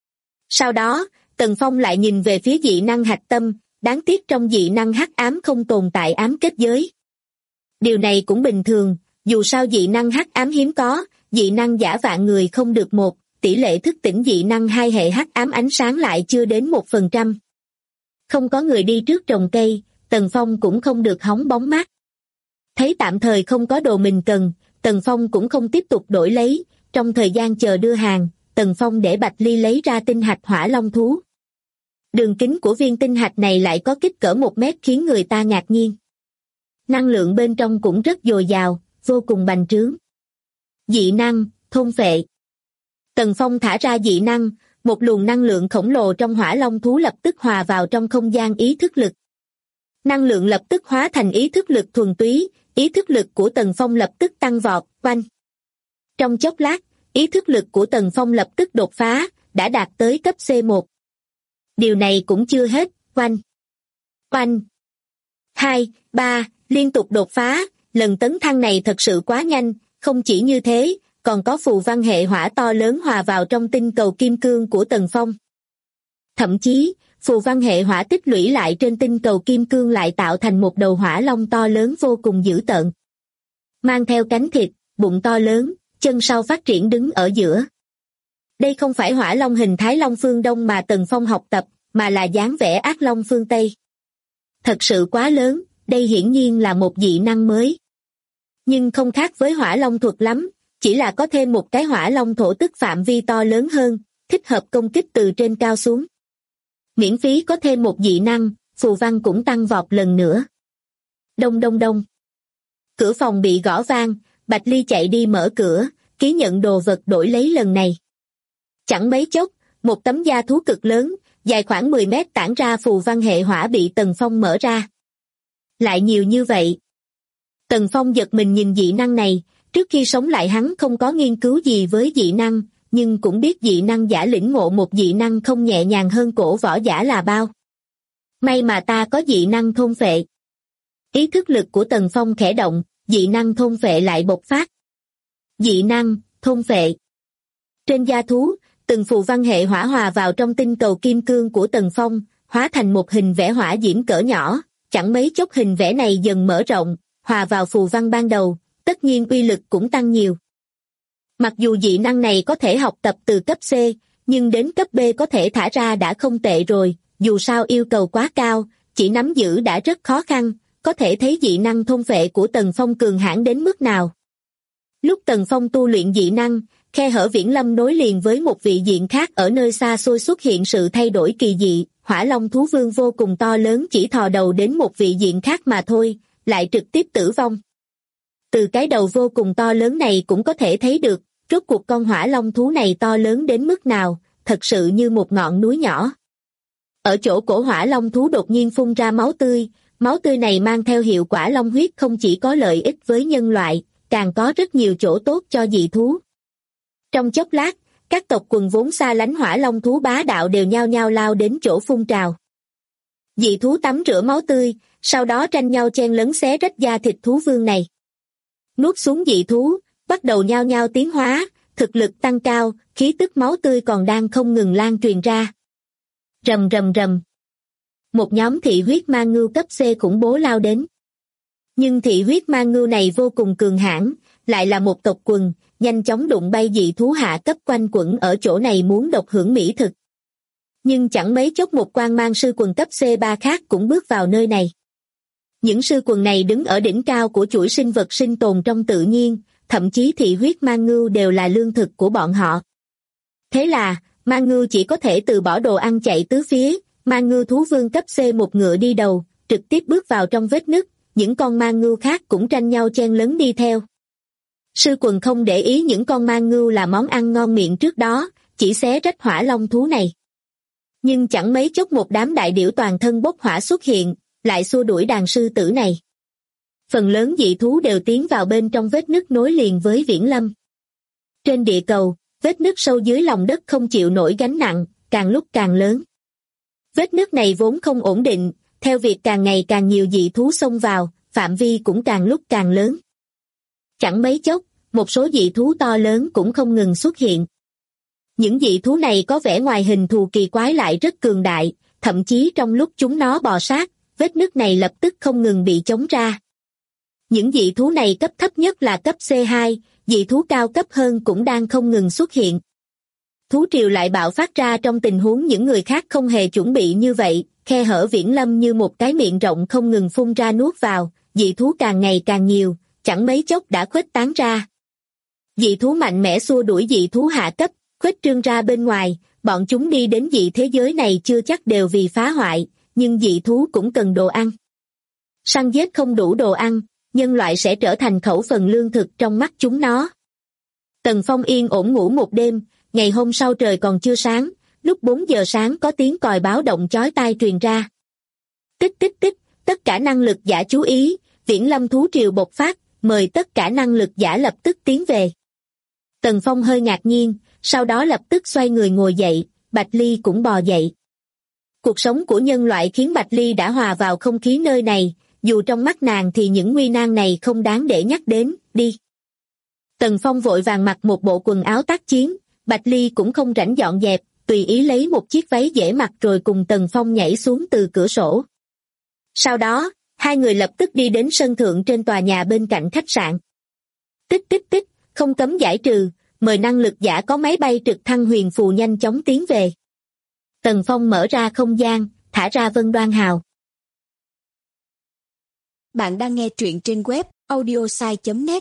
Sau đó, Tần Phong lại nhìn về phía dị năng hạch tâm, đáng tiếc trong dị năng hắc ám không tồn tại ám kết giới. Điều này cũng bình thường, dù sao dị năng hắc ám hiếm có, dị năng giả vạn người không được một, tỷ lệ thức tỉnh dị năng 2 hệ hắc ám ánh sáng lại chưa đến 1%. Không có người đi trước trồng cây, Tần Phong cũng không được hóng bóng mát. Thấy tạm thời không có đồ mình cần, Tần Phong cũng không tiếp tục đổi lấy, trong thời gian chờ đưa hàng, Tần Phong để Bạch Ly lấy ra tinh hạch hỏa long thú. Đường kính của viên tinh hạch này lại có kích cỡ 1 mét khiến người ta ngạc nhiên. Năng lượng bên trong cũng rất dồi dào, vô cùng bành trướng. Dị năng, thôn phệ. Tần Phong thả ra dị năng, một luồng năng lượng khổng lồ trong hỏa long thú lập tức hòa vào trong không gian ý thức lực. Năng lượng lập tức hóa thành ý thức lực thuần túy, ý thức lực của Tần Phong lập tức tăng vọt, oanh. Trong chốc lát, ý thức lực của Tần Phong lập tức đột phá, đã đạt tới cấp C1. Điều này cũng chưa hết, oanh. Oanh. 2, 3, liên tục đột phá, lần tấn thăng này thật sự quá nhanh, không chỉ như thế, còn có phù văn hệ hỏa to lớn hòa vào trong tinh cầu kim cương của Tần Phong. Thậm chí, phù văn hệ hỏa tích lũy lại trên tinh cầu kim cương lại tạo thành một đầu hỏa long to lớn vô cùng dữ tợn. Mang theo cánh thịt, bụng to lớn, chân sau phát triển đứng ở giữa. Đây không phải hỏa long hình thái long phương Đông mà Tần Phong học tập, mà là dáng vẻ ác long phương Tây. Thật sự quá lớn, đây hiển nhiên là một dị năng mới. Nhưng không khác với hỏa long thuật lắm, chỉ là có thêm một cái hỏa long thổ tức phạm vi to lớn hơn, thích hợp công kích từ trên cao xuống. Miễn phí có thêm một dị năng, phù văn cũng tăng vọt lần nữa. Đông đông đông. Cửa phòng bị gõ vang, Bạch Ly chạy đi mở cửa, ký nhận đồ vật đổi lấy lần này. Chẳng mấy chốc, một tấm da thú cực lớn, dài khoảng 10 mét tản ra phù văn hệ hỏa bị Tần Phong mở ra. Lại nhiều như vậy. Tần Phong giật mình nhìn dị năng này, trước khi sống lại hắn không có nghiên cứu gì với dị năng, nhưng cũng biết dị năng giả lĩnh ngộ một dị năng không nhẹ nhàng hơn cổ võ giả là bao. May mà ta có dị năng thôn phệ. Ý thức lực của Tần Phong khẽ động, dị năng thôn phệ lại bộc phát. Dị năng, thôn phệ. Trên da thú, từng phù văn hệ hỏa hòa vào trong tinh cầu kim cương của Tần Phong, hóa thành một hình vẽ hỏa diễm cỡ nhỏ, chẳng mấy chốc hình vẽ này dần mở rộng, hòa vào phù văn ban đầu, tất nhiên uy lực cũng tăng nhiều. Mặc dù dị năng này có thể học tập từ cấp C, nhưng đến cấp B có thể thả ra đã không tệ rồi, dù sao yêu cầu quá cao, chỉ nắm giữ đã rất khó khăn, có thể thấy dị năng thôn phệ của Tần Phong cường hãn đến mức nào. Lúc Tần Phong tu luyện dị năng, khe hở viễn lâm nối liền với một vị diện khác ở nơi xa xôi xuất hiện sự thay đổi kỳ dị, hỏa long thú vương vô cùng to lớn chỉ thò đầu đến một vị diện khác mà thôi, lại trực tiếp tử vong. Từ cái đầu vô cùng to lớn này cũng có thể thấy được, rốt cuộc con hỏa long thú này to lớn đến mức nào, thật sự như một ngọn núi nhỏ. Ở chỗ cổ hỏa long thú đột nhiên phun ra máu tươi này mang theo hiệu quả long huyết không chỉ có lợi ích với nhân loại, càng có rất nhiều chỗ tốt cho dị thú. Trong chốc lát, các tộc quần vốn xa lánh hỏa long thú bá đạo đều nhao nhao lao đến chỗ phun trào. Dị thú tắm rửa máu tươi, sau đó tranh nhau chen lấn xé rách da thịt thú vương này. Nuốt xuống dị thú, bắt đầu nhao nhao tiến hóa, thực lực tăng cao, khí tức máu tươi còn đang không ngừng lan truyền ra. Rầm rầm rầm. Một nhóm thị huyết ma ngưu cấp C khủng bố lao đến. Nhưng thị huyết ma ngưu này vô cùng cường hãn, lại là một tộc quần, nhanh chóng đụng bay dị thú hạ cấp quanh quẩn ở chỗ này muốn độc hưởng mỹ thực. Nhưng chẳng mấy chốc một quang mang sư quần cấp C3 khác cũng bước vào nơi này. Những sư quần này đứng ở đỉnh cao của chuỗi sinh vật sinh tồn trong tự nhiên, thậm chí thị huyết ma ngưu đều là lương thực của bọn họ. Thế là, ma ngưu chỉ có thể từ bỏ đồ ăn chạy tứ phía, ma ngưu thú vương cấp C một ngựa đi đầu, trực tiếp bước vào trong vết nứt, những con ma ngưu khác cũng tranh nhau chen lấn đi theo. Sư quần không để ý những con ma ngưu là món ăn ngon miệng trước đó, chỉ xé rách hỏa long thú này. Nhưng chẳng mấy chốc một đám đại điểu toàn thân bốc hỏa xuất hiện, lại xua đuổi đàn sư tử này. Phần lớn dị thú đều tiến vào bên trong vết nứt nối liền với viễn lâm. Trên địa cầu, vết nứt sâu dưới lòng đất không chịu nổi gánh nặng, càng lúc càng lớn. Vết nứt này vốn không ổn định, theo việc càng ngày càng nhiều dị thú xông vào, phạm vi cũng càng lúc càng lớn. Chẳng mấy chốc, một số dị thú to lớn cũng không ngừng xuất hiện. Những dị thú này có vẻ ngoài hình thù kỳ quái lại rất cường đại, thậm chí trong lúc chúng nó bò sát, vết nứt này lập tức không ngừng bị chống ra. Những dị thú này cấp thấp nhất là cấp C2, dị thú cao cấp hơn cũng đang không ngừng xuất hiện. Thú triều lại bạo phát ra trong tình huống những người khác không hề chuẩn bị như vậy, khe hở viễn lâm như một cái miệng rộng không ngừng phun ra nuốt vào, dị thú càng ngày càng nhiều, chẳng mấy chốc đã khuếch tán ra. Dị thú mạnh mẽ xua đuổi dị thú hạ cấp, khuếch trương ra bên ngoài, bọn chúng đi đến dị thế giới này chưa chắc đều vì phá hoại, nhưng dị thú cũng cần đồ ăn. Săn giết không đủ đồ ăn, nhân loại sẽ trở thành khẩu phần lương thực trong mắt chúng nó. Tần Phong yên ổn ngủ một đêm, ngày hôm sau trời còn chưa sáng, lúc 4 giờ sáng có tiếng còi báo động chói tai truyền ra. Tích tích tích, tất cả năng lực giả chú ý, viễn lâm thú triều bộc phát, mời tất cả năng lực giả lập tức tiến về. Tần Phong hơi ngạc nhiên, sau đó lập tức xoay người ngồi dậy, Bạch Ly cũng bò dậy. Cuộc sống của nhân loại khiến Bạch Ly đã hòa vào không khí nơi này, dù trong mắt nàng thì những nguy nan này không đáng để nhắc đến, đi. Tần Phong vội vàng mặc một bộ quần áo tác chiến, Bạch Ly cũng không rảnh dọn dẹp, tùy ý lấy một chiếc váy dễ mặc rồi cùng Tần Phong nhảy xuống từ cửa sổ. Sau đó, hai người lập tức đi đến sân thượng trên tòa nhà bên cạnh khách sạn. Tích tích tích, không cấm giải trừ, mời năng lực giả có máy bay trực thăng huyền phù nhanh chóng tiến về. Tần Phong mở ra không gian, thả ra Vân Đoan Hào. Bạn đang nghe truyện trên web audiosai.net.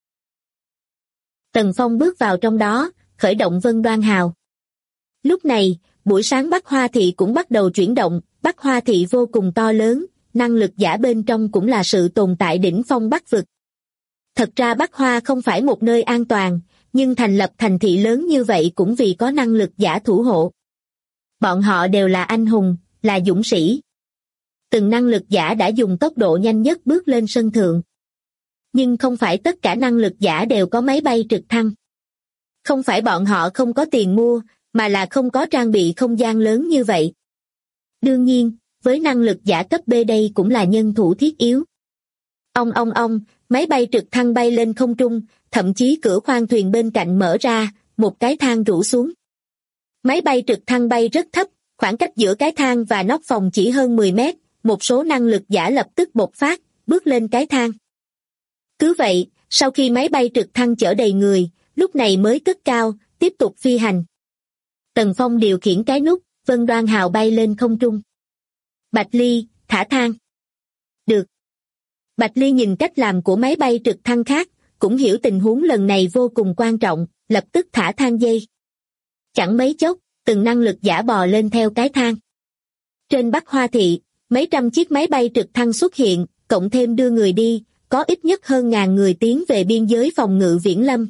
Tần Phong bước vào trong đó, khởi động Vân Đoan Hào. Lúc này, buổi sáng Bắc Hoa Thị cũng bắt đầu chuyển động, Bắc Hoa Thị vô cùng to lớn, năng lực giả bên trong cũng là sự tồn tại đỉnh phong Bắc vực. Thật ra Bắc Hoa không phải một nơi an toàn, nhưng thành lập thành thị lớn như vậy cũng vì có năng lực giả thủ hộ. Bọn họ đều là anh hùng, là dũng sĩ. Từng năng lực giả đã dùng tốc độ nhanh nhất bước lên sân thượng. Nhưng không phải tất cả năng lực giả đều có máy bay trực thăng. Không phải bọn họ không có tiền mua, mà là không có trang bị không gian lớn như vậy. Đương nhiên, với năng lực giả cấp B đây cũng là nhân thủ thiết yếu. Ong, máy bay trực thăng bay lên không trung, thậm chí cửa khoang thuyền bên cạnh mở ra, một cái thang rũ xuống. Máy bay trực thăng bay rất thấp, khoảng cách giữa cái thang và nóc phòng chỉ hơn 10 mét, một số năng lực giả lập tức bộc phát, bước lên cái thang. Cứ vậy, sau khi máy bay trực thăng chở đầy người, lúc này mới cất cao, tiếp tục phi hành. Tần Phong điều khiển cái nút, Vân Đoan Hào bay lên không trung. Bạch Ly, thả thang. Được. Bạch Ly nhìn cách làm của máy bay trực thăng khác, cũng hiểu tình huống lần này vô cùng quan trọng, lập tức thả thang dây. Chẳng mấy chốc, từng năng lực giả bò lên theo cái thang. Trên Bắc Hoa Thị, mấy trăm chiếc máy bay trực thăng xuất hiện, cộng thêm đưa người đi, có ít nhất hơn 1000 người tiến về biên giới phòng ngự Viễn Lâm.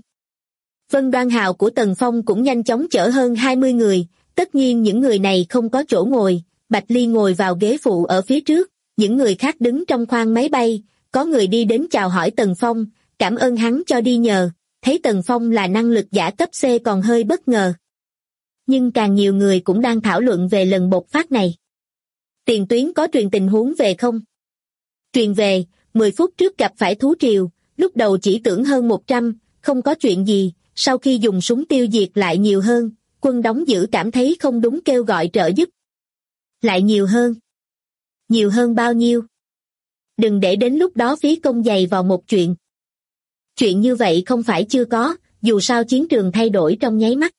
Vân Đoan Hào của Tần Phong cũng nhanh chóng chở hơn 20 người, tất nhiên những người này không có chỗ ngồi, Bạch Ly ngồi vào ghế phụ ở phía trước, những người khác đứng trong khoang máy bay, có người đi đến chào hỏi Tần Phong, cảm ơn hắn cho đi nhờ, thấy Tần Phong là năng lực giả cấp C còn hơi bất ngờ. Nhưng càng nhiều người cũng đang thảo luận về lần bộc phát này. Tiền tuyến có truyền tình huống về không? Truyền về, 10 phút trước gặp phải thú triều, lúc đầu chỉ tưởng hơn 100, không có chuyện gì, sau khi dùng súng tiêu diệt lại nhiều hơn, quân đóng giữ cảm thấy không đúng kêu gọi trợ giúp. Lại nhiều hơn. Nhiều hơn bao nhiêu? Đừng để đến lúc đó phí công dày vào một chuyện. Chuyện như vậy không phải chưa có, dù sao chiến trường thay đổi trong nháy mắt.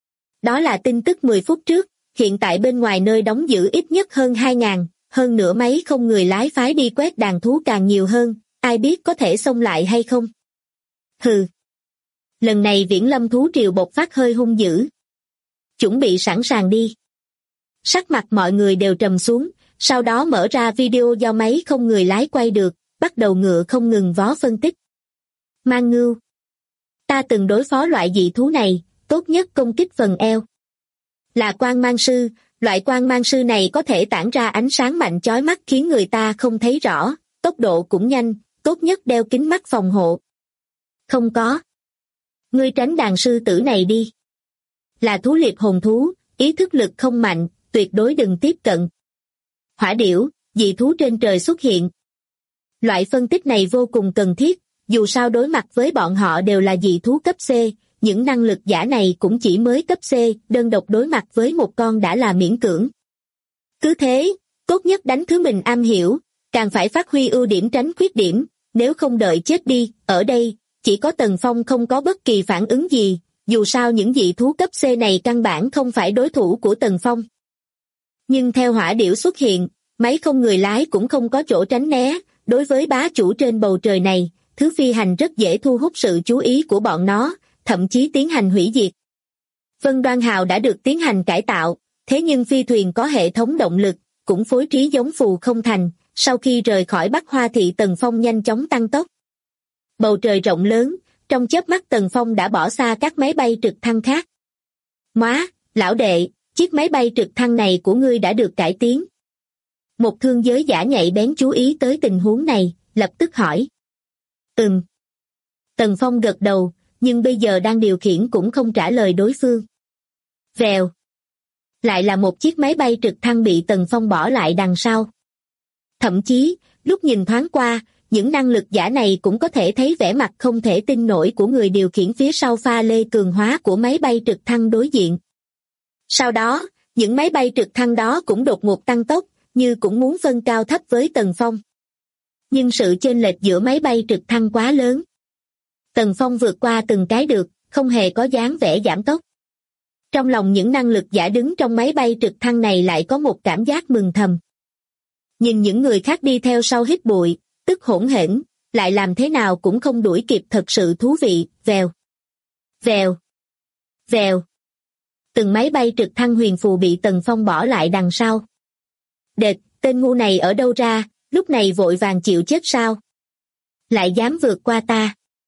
Đó là tin tức 10 phút trước, hiện tại bên ngoài nơi đóng giữ ít nhất hơn 2000, hơn nữa máy không người lái phái đi quét đàn thú càng nhiều hơn, ai biết có thể xông lại hay không. Hừ. Lần này Viễn Lâm thú triều bộc phát hơi hung dữ. Chuẩn bị sẵn sàng đi. Sắc mặt mọi người đều trầm xuống, sau đó mở ra video do máy không người lái quay được, bắt đầu ngựa không ngừng vó phân tích. Mang ngưu. Ta từng đối phó loại dị thú này, tốt nhất công kích phần eo. Là quang mang sư, loại quang mang sư này có thể tản ra ánh sáng mạnh chói mắt khiến người ta không thấy rõ, tốc độ cũng nhanh, tốt nhất đeo kính mắt phòng hộ. Không có. Ngươi tránh đàn sư tử này đi. Là thú liệp hồn thú, ý thức lực không mạnh, tuyệt đối đừng tiếp cận. Hỏa điểu, dị thú trên trời xuất hiện. Loại phân tích này vô cùng cần thiết, dù sao đối mặt với bọn họ đều là dị thú cấp C, những năng lực giả này cũng chỉ mới cấp C, đơn độc đối mặt với một con đã là miễn cưỡng. Cứ thế, tốt nhất đánh thứ mình am hiểu, càng phải phát huy ưu điểm tránh khuyết điểm, nếu không đợi chết đi, ở đây, chỉ có Tần Phong không có bất kỳ phản ứng gì, dù sao những dị thú cấp C này căn bản không phải đối thủ của Tần Phong. Nhưng theo hỏa điểu xuất hiện, máy không người lái cũng không có chỗ tránh né, đối với bá chủ trên bầu trời này, thứ phi hành rất dễ thu hút sự chú ý của bọn nó, thậm chí tiến hành hủy diệt. Vân Đoan Hào đã được tiến hành cải tạo, thế nhưng phi thuyền có hệ thống động lực, cũng phối trí giống phù không thành, sau khi rời khỏi Bắc Hoa Thị Tần Phong nhanh chóng tăng tốc. Bầu trời rộng lớn, trong chớp mắt Tần Phong đã bỏ xa các máy bay trực thăng khác. Móa, lão đệ, chiếc máy bay trực thăng này của ngươi đã được cải tiến. Một thương giới giả nhạy bén chú ý tới tình huống này, lập tức hỏi. Tần Phong gật đầu, nhưng bây giờ đang điều khiển cũng không trả lời đối phương. Vèo. Lại là một chiếc máy bay trực thăng bị Tần Phong bỏ lại đằng sau. Thậm chí, lúc nhìn thoáng qua, những năng lực giả này cũng có thể thấy vẻ mặt không thể tin nổi của người điều khiển phía sau pha lê cường hóa của máy bay trực thăng đối diện. Sau đó, những máy bay trực thăng đó cũng đột ngột tăng tốc, như cũng muốn phân cao thấp với Tần Phong. Nhưng sự chênh lệch giữa máy bay trực thăng quá lớn. Tần Phong vượt qua từng cái được, không hề có dáng vẻ giảm tốc. Trong lòng những năng lực giả đứng trong máy bay trực thăng này lại có một cảm giác mừng thầm. Nhìn những người khác đi theo sau hít bụi, tức hỗn hển, lại làm thế nào cũng không đuổi kịp thật sự thú vị, vèo. Vèo. Vèo. Từng máy bay trực thăng huyền phù bị Tần Phong bỏ lại đằng sau. Đệt, tên ngu này ở đâu ra, lúc này vội vàng chịu chết sao? Lại dám vượt qua ta.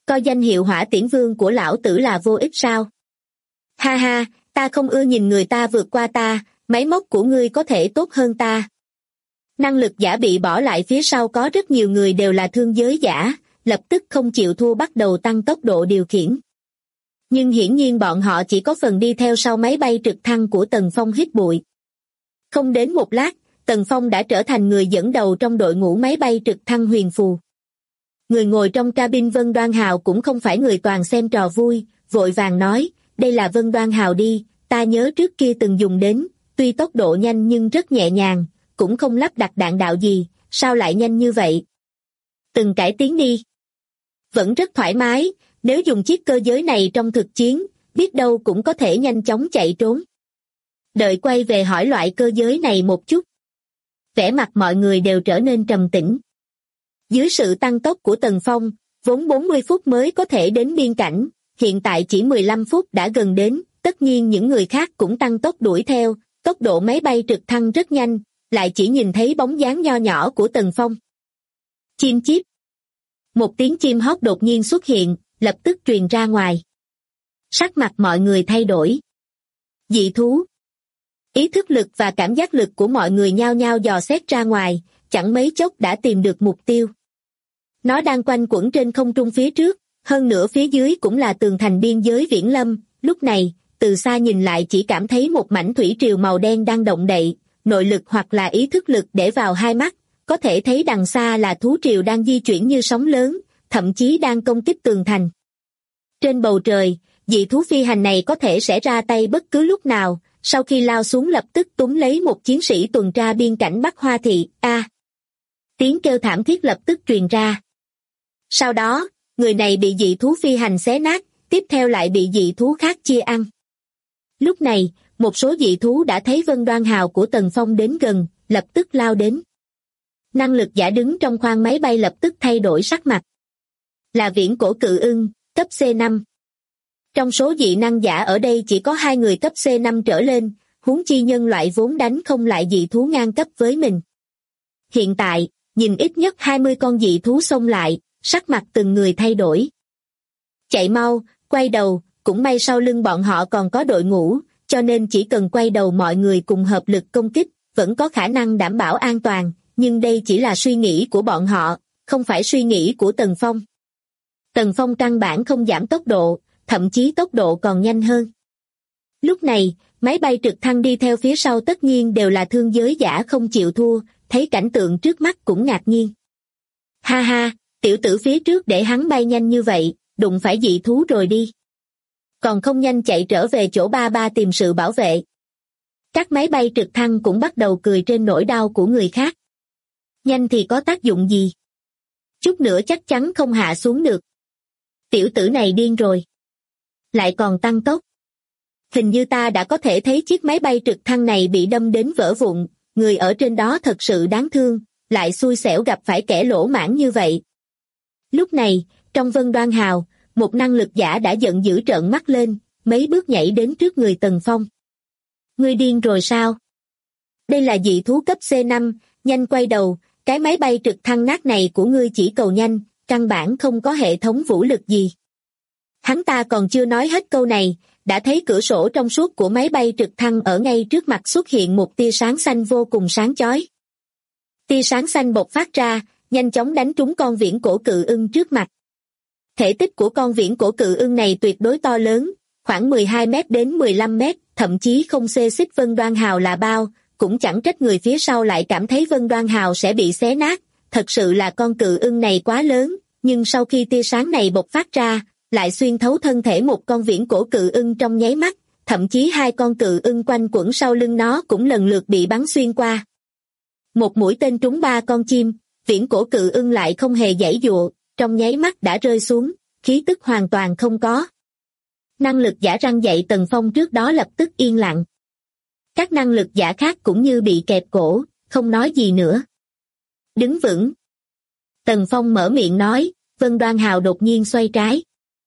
Coi danh hiệu Hỏa Tiễn Vương của lão tử là vô ích sao? Ha ha, ta không ưa nhìn người ta vượt qua ta, máy móc của ngươi có thể tốt hơn ta. Năng lực giả bị bỏ lại phía sau có rất nhiều người đều là thương giới giả, lập tức không chịu thua bắt đầu tăng tốc độ điều khiển. Nhưng hiển nhiên bọn họ chỉ có phần đi theo sau máy bay trực thăng của Tần Phong hít bụi. Không đến một lát, Tần Phong đã trở thành người dẫn đầu trong đội ngũ máy bay trực thăng huyền phù. Người ngồi trong cabin Vân Đoan Hào cũng không phải người toàn xem trò vui, vội vàng nói, đây là Vân Đoan Hào đi, ta nhớ trước kia từng dùng đến, tuy tốc độ nhanh nhưng rất nhẹ nhàng, cũng không lắp đặt đạn đạo gì, sao lại nhanh như vậy? Từng cải tiến đi. Vẫn rất thoải mái, nếu dùng chiếc cơ giới này trong thực chiến, biết đâu cũng có thể nhanh chóng chạy trốn. Đợi quay về hỏi loại cơ giới này một chút. Vẻ mặt mọi người đều trở nên trầm tĩnh. Dưới sự tăng tốc của Tần Phong, vốn 40 phút mới có thể đến biên cảnh, hiện tại chỉ 15 phút đã gần đến, tất nhiên những người khác cũng tăng tốc đuổi theo, tốc độ máy bay trực thăng rất nhanh, lại chỉ nhìn thấy bóng dáng nho nhỏ của Tần Phong. Chim chíp. Một tiếng chim hót đột nhiên xuất hiện, lập tức truyền ra ngoài. Sắc mặt mọi người thay đổi. Dị thú. Ý thức lực và cảm giác lực của mọi người nhao nhao dò xét ra ngoài, chẳng mấy chốc đã tìm được mục tiêu. Nó đang quanh quẩn trên không trung phía trước, hơn nữa phía dưới cũng là tường thành biên giới viễn lâm, lúc này, từ xa nhìn lại chỉ cảm thấy một mảnh thủy triều màu đen đang động đậy, nội lực hoặc là ý thức lực để vào hai mắt, có thể thấy đằng xa là thú triều đang di chuyển như sóng lớn, thậm chí đang công kích tường thành. Trên bầu trời, dị thú phi hành này có thể sẽ ra tay bất cứ lúc nào, sau khi lao xuống lập tức túm lấy một chiến sĩ tuần tra biên cảnh Bắc Hoa Thị, tiếng kêu thảm thiết lập tức truyền ra. Sau đó, người này bị dị thú phi hành xé nát, tiếp theo lại bị dị thú khác chia ăn. Lúc này, một số dị thú đã thấy Vân Đoan Hào của Tần Phong đến gần, lập tức lao đến. Năng lực giả đứng trong khoang máy bay lập tức thay đổi sắc mặt. Là viễn cổ cự ưng, cấp C5. Trong số dị năng giả ở đây chỉ có 2 người cấp C5 trở lên, huống chi nhân loại vốn đánh không lại dị thú ngang cấp với mình. Hiện tại, nhìn ít nhất 20 con dị thú xông lại, sắc mặt từng người thay đổi. Chạy mau, quay đầu, cũng may sau lưng bọn họ còn có đội ngũ, cho nên chỉ cần quay đầu mọi người cùng hợp lực công kích, vẫn có khả năng đảm bảo an toàn, nhưng đây chỉ là suy nghĩ của bọn họ, không phải suy nghĩ của Tần Phong. Tần Phong căn bản không giảm tốc độ, thậm chí tốc độ còn nhanh hơn. Lúc này, máy bay trực thăng đi theo phía sau tất nhiên đều là thương giới giả không chịu thua, thấy cảnh tượng trước mắt cũng ngạc nhiên. Ha ha, tiểu tử phía trước để hắn bay nhanh như vậy, đụng phải dị thú rồi đi. Còn không nhanh chạy trở về chỗ ba ba tìm sự bảo vệ. Các máy bay trực thăng cũng bắt đầu cười trên nỗi đau của người khác. Nhanh thì có tác dụng gì? Chút nữa chắc chắn không hạ xuống được. Tiểu tử này điên rồi. Lại còn tăng tốc. Hình như ta đã có thể thấy chiếc máy bay trực thăng này bị đâm đến vỡ vụn, người ở trên đó thật sự đáng thương, lại xui xẻo gặp phải kẻ lỗ mãng như vậy. Lúc này, trong Vân Đoan Hào, một năng lực giả đã giận dữ trợn mắt lên, mấy bước nhảy đến trước người Tần Phong. Ngươi điên rồi sao? Đây là dị thú cấp C5, nhanh quay đầu, cái máy bay trực thăng nát này của ngươi chỉ cầu nhanh, căn bản không có hệ thống vũ lực gì. Hắn ta còn chưa nói hết câu này, đã thấy cửa sổ trong suốt của máy bay trực thăng ở ngay trước mặt xuất hiện một tia sáng xanh vô cùng sáng chói. Tia sáng xanh bộc phát ra, nhanh chóng đánh trúng con viễn cổ cự ưng trước mặt. Thể tích của con viễn cổ cự ưng này tuyệt đối to lớn, khoảng 12 mét đến 15 mét, thậm chí không xê xích Vân Đoan Hào là bao, cũng chẳng trách người phía sau lại cảm thấy Vân Đoan Hào sẽ bị xé nát, thật sự là con cự ưng này quá lớn, nhưng sau khi tia sáng này bộc phát ra, lại xuyên thấu thân thể một con viễn cổ cự ưng trong nháy mắt, thậm chí 2 con cự ưng quanh quẩn sau lưng nó cũng lần lượt bị bắn xuyên qua. Một mũi tên trúng 3 con chim, viễn cổ cự ưng lại không hề giãy giụa, trong nháy mắt đã rơi xuống, khí tức hoàn toàn không có. Năng lực giả răng dậy Tần Phong trước đó lập tức yên lặng. Các năng lực giả khác cũng như bị kẹp cổ, không nói gì nữa. Đứng vững. Tần Phong mở miệng nói, Vân Đoan Hào đột nhiên xoay trái.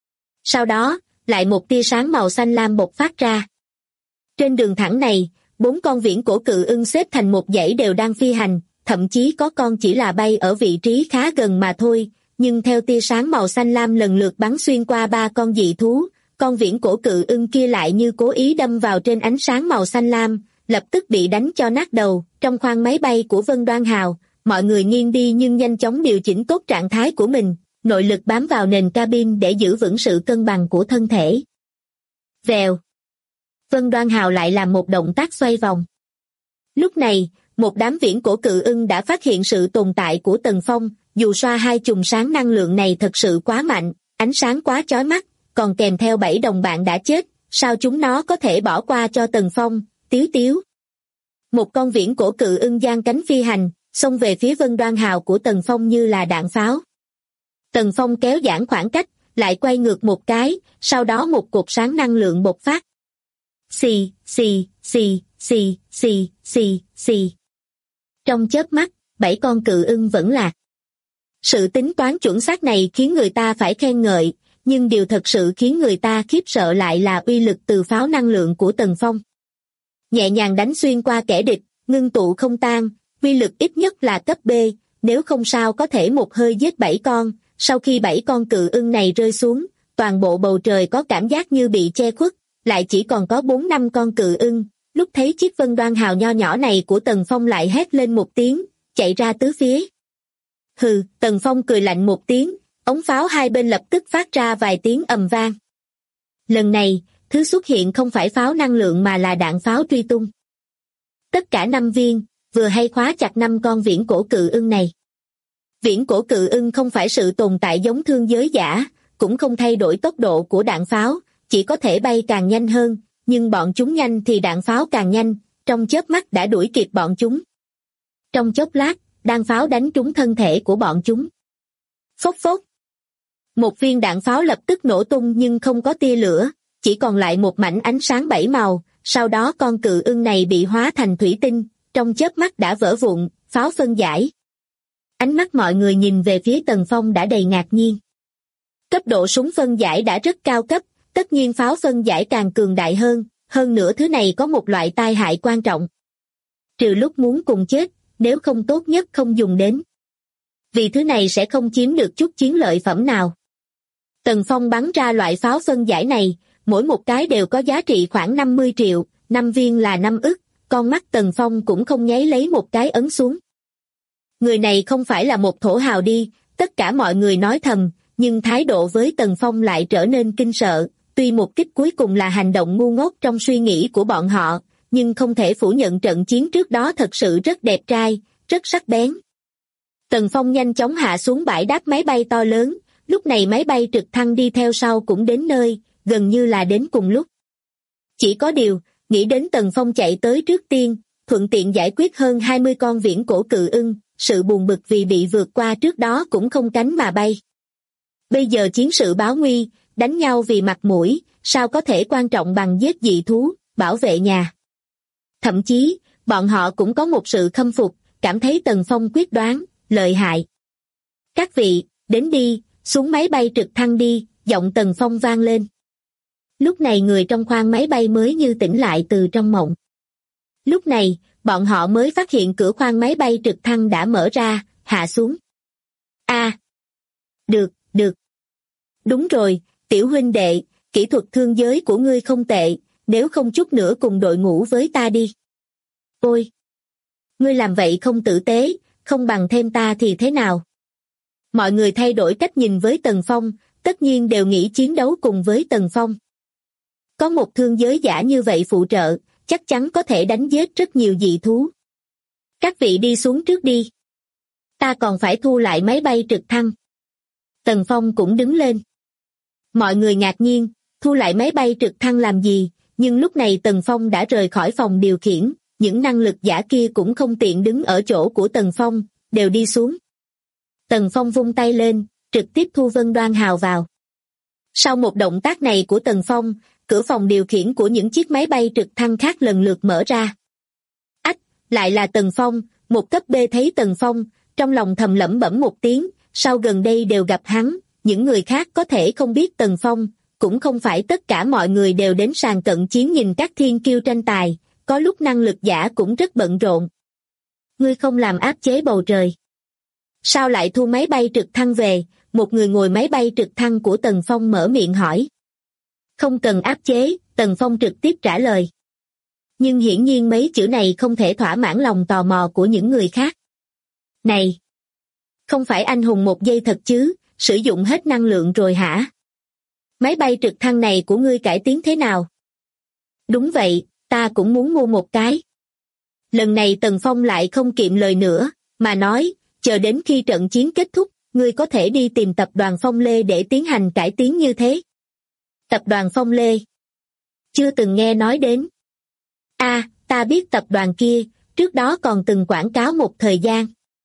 Sau đó, lại một tia sáng màu xanh lam bộc phát ra. Trên đường thẳng này, 4 con viễn cổ cự ưng xếp thành một dãy đều đang phi hành, thậm chí có con chỉ là bay ở vị trí khá gần mà thôi, nhưng theo tia sáng màu xanh lam lần lượt bắn xuyên qua ba con dị thú, con viễn cổ cự ưng kia lại như cố ý đâm vào trên ánh sáng màu xanh lam, lập tức bị đánh cho nát đầu. Trong khoang máy bay của Vân Đoan Hào, mọi người nghiêng đi nhưng nhanh chóng điều chỉnh tốt trạng thái của mình, nội lực bám vào nền cabin để giữ vững sự cân bằng của thân thể. Vèo. Vân Đoan Hào lại làm một động tác xoay vòng. Lúc này, một đám viễn cổ cự ưng đã phát hiện sự tồn tại của Tần Phong, dù xoa hai chùm sáng năng lượng này thật sự quá mạnh, ánh sáng quá chói mắt, còn kèm theo 7 đồng bạn đã chết, sao chúng nó có thể bỏ qua cho Tần Phong, Tiếu Tiếu. Một con viễn cổ cự ưng giang cánh phi hành, xông về phía Vân Đoan Hào của Tần Phong như là đạn pháo. Tần Phong kéo giãn khoảng cách, lại quay ngược một cái, sau đó một cột sáng năng lượng bộc phát. Xì, xì, xì, xì, xì, xì, xì. Trong chớp mắt, 7 con cự ưng vẫn lạc. Sự tính toán chuẩn xác này khiến người ta phải khen ngợi, nhưng điều thật sự khiến người ta khiếp sợ lại là uy lực từ pháo năng lượng của Tần Phong. Nhẹ nhàng đánh xuyên qua kẻ địch, ngưng tụ không tan, uy lực ít nhất là cấp B, nếu không sao có thể một hơi giết 7 con. Sau khi 7 con cự ưng này rơi xuống, toàn bộ bầu trời có cảm giác như bị che khuất, lại chỉ còn có 4-5 con cự ưng. Lúc thấy chiếc Vân Đoan Hào nho nhỏ này của Tần Phong lại hét lên một tiếng, chạy ra tứ phía. Hừ, Tần Phong cười lạnh một tiếng, ống pháo hai bên lập tức phát ra vài tiếng ầm vang. Lần này, thứ xuất hiện không phải pháo năng lượng mà là đạn pháo truy tung. Tất cả 5 viên, vừa hay khóa chặt 5 con viễn cổ cự ưng này. Viễn cổ cự ưng không phải sự tồn tại giống thương giới giả, cũng không thay đổi tốc độ của đạn pháo, chỉ có thể bay càng nhanh hơn, nhưng bọn chúng nhanh thì đạn pháo càng nhanh, trong chớp mắt đã đuổi kịp bọn chúng. Trong chốc lát, đạn pháo đánh trúng thân thể của bọn chúng. Phốc phốc. Một viên đạn pháo lập tức nổ tung nhưng không có tia lửa, chỉ còn lại một mảnh ánh sáng 7 màu, sau đó con cự ưng này bị hóa thành thủy tinh, trong chớp mắt đã vỡ vụn, pháo phân giải. Ánh mắt mọi người nhìn về phía Tần Phong đã đầy ngạc nhiên. Cấp độ súng phân giải đã rất cao cấp, tất nhiên pháo phân giải càng cường đại hơn nữa thứ này có một loại tai hại quan trọng. Trừ lúc muốn cùng chết, nếu không tốt nhất không dùng đến. Vì thứ này sẽ không chiếm được chút chiến lợi phẩm nào. Tần Phong bắn ra loại pháo phân giải này, mỗi một cái đều có giá trị khoảng 50 triệu, 5 viên là 5 ức, con mắt Tần Phong cũng không nháy lấy một cái ấn xuống. Người này không phải là một thổ hào đi, tất cả mọi người nói thầm, nhưng thái độ với Tần Phong lại trở nên kinh sợ, tuy một kích cuối cùng là hành động ngu ngốc trong suy nghĩ của bọn họ, nhưng không thể phủ nhận trận chiến trước đó thật sự rất đẹp trai, rất sắc bén. Tần Phong nhanh chóng hạ xuống bãi đáp máy bay to lớn, lúc này máy bay trực thăng đi theo sau cũng đến nơi, gần như là đến cùng lúc. Chỉ có điều, nghĩ đến Tần Phong chạy tới trước tiên, thuận tiện giải quyết hơn 20 con viễn cổ cự ưng, sự buồn bực vì bị vượt qua trước đó cũng không cánh mà bay. Bây giờ chiến sự báo nguy, đánh nhau vì mặt mũi, sao có thể quan trọng bằng giết dị thú, bảo vệ nhà. Thậm chí, bọn họ cũng có một sự khâm phục, cảm thấy Tần Phong quyết đoán, lợi hại. Các vị, đến đi, xuống máy bay trực thăng đi, giọng Tần Phong vang lên. Lúc này người trong khoang máy bay mới như tỉnh lại từ trong mộng. Lúc này, bọn họ mới phát hiện cửa khoang máy bay trực thăng đã mở ra, hạ xuống. Được. Đúng rồi, tiểu huynh đệ, kỹ thuật thương giới của ngươi không tệ, nếu không chút nữa cùng đội ngũ với ta đi. Ôi! Ngươi làm vậy không tử tế, không bằng thêm ta thì thế nào? Mọi người thay đổi cách nhìn với Tần Phong, tất nhiên đều nghĩ chiến đấu cùng với Tần Phong. Có một thương giới giả như vậy phụ trợ, chắc chắn có thể đánh giết rất nhiều dị thú. Các vị đi xuống trước đi. Ta còn phải thu lại máy bay trực thăng. Tần Phong cũng đứng lên. Mọi người ngạc nhiên, thu lại máy bay trực thăng làm gì, nhưng lúc này Tần Phong đã rời khỏi phòng điều khiển, những năng lực giả kia cũng không tiện đứng ở chỗ của Tần Phong, đều đi xuống. Tần Phong vung tay lên, trực tiếp thu Vân Đoan Hào vào. Sau một động tác này của Tần Phong, cửa phòng điều khiển của những chiếc máy bay trực thăng khác lần lượt mở ra. Ách, lại là Tần Phong, một cấp B thấy Tần Phong, trong lòng thầm lẩm bẩm một tiếng, sau gần đây đều gặp hắn, những người khác có thể không biết Tần Phong, cũng không phải tất cả mọi người đều đến sàn cận chiến nhìn các thiên kiêu tranh tài, có lúc năng lực giả cũng rất bận rộn. Ngươi không làm áp chế bầu trời. Sao lại thu máy bay trực thăng về, một người ngồi máy bay trực thăng của Tần Phong mở miệng hỏi. Không cần áp chế, Tần Phong trực tiếp trả lời. Nhưng hiển nhiên mấy chữ này không thể thỏa mãn lòng tò mò của những người khác. Này! Không phải anh hùng một giây thật chứ, sử dụng hết năng lượng rồi hả? Máy bay trực thăng này của ngươi cải tiến thế nào? Đúng vậy, ta cũng muốn mua một cái. Lần này Tần Phong lại không kiệm lời nữa, mà nói, chờ đến khi trận chiến kết thúc, ngươi có thể đi tìm tập đoàn Phong Lê để tiến hành cải tiến như thế. Tập đoàn Phong Lê? Chưa từng nghe nói đến. Ta biết tập đoàn kia, trước đó còn từng quảng cáo một thời gian.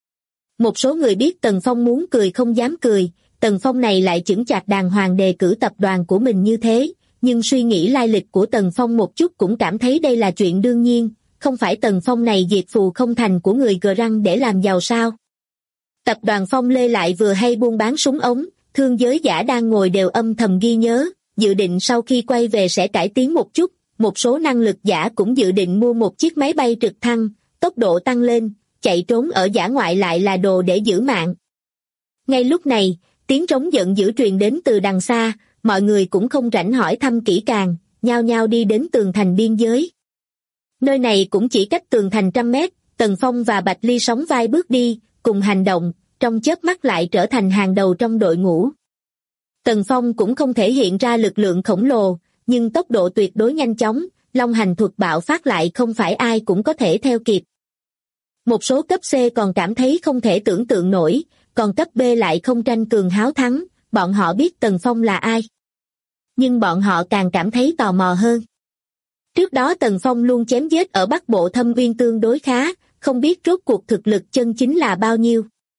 Một số người biết Tần Phong muốn cười không dám cười, Tần Phong này lại chững chạc đàng hoàng đề cử tập đoàn của mình như thế, nhưng suy nghĩ lai lịch của Tần Phong một chút cũng cảm thấy đây là chuyện đương nhiên, không phải Tần Phong này diệt phù không thành của người gờ răng để làm giàu sao. Tập đoàn Phong Lê lại vừa hay buôn bán súng ống, thương giới giả đang ngồi đều âm thầm ghi nhớ, dự định sau khi quay về sẽ cải tiến một chút, một số năng lực giả cũng dự định mua một chiếc máy bay trực thăng, tốc độ tăng lên, chạy trốn ở dã ngoại lại là đồ để giữ mạng. Ngay lúc này, tiếng trống giận dữ truyền đến từ đằng xa, mọi người cũng không rảnh hỏi thăm kỹ càng, nhao nhao đi đến tường thành biên giới. Nơi này cũng chỉ cách tường thành 100 mét, Tần Phong và Bạch Ly sóng vai bước đi, cùng hành động, trong chớp mắt lại trở thành hàng đầu trong đội ngũ. Tần Phong cũng không thể hiện ra lực lượng khổng lồ, nhưng tốc độ tuyệt đối nhanh chóng, long hành thuật bạo phát lại không phải ai cũng có thể theo kịp. Một số cấp C còn cảm thấy không thể tưởng tượng nổi, còn cấp B lại không tranh cường háo thắng, bọn họ biết Tần Phong là ai. Nhưng bọn họ càng cảm thấy tò mò hơn. Trước đó Tần Phong luôn chém giết ở Bắc Bộ Thâm Uyên tương đối khá, không biết rốt cuộc thực lực chân chính là bao nhiêu.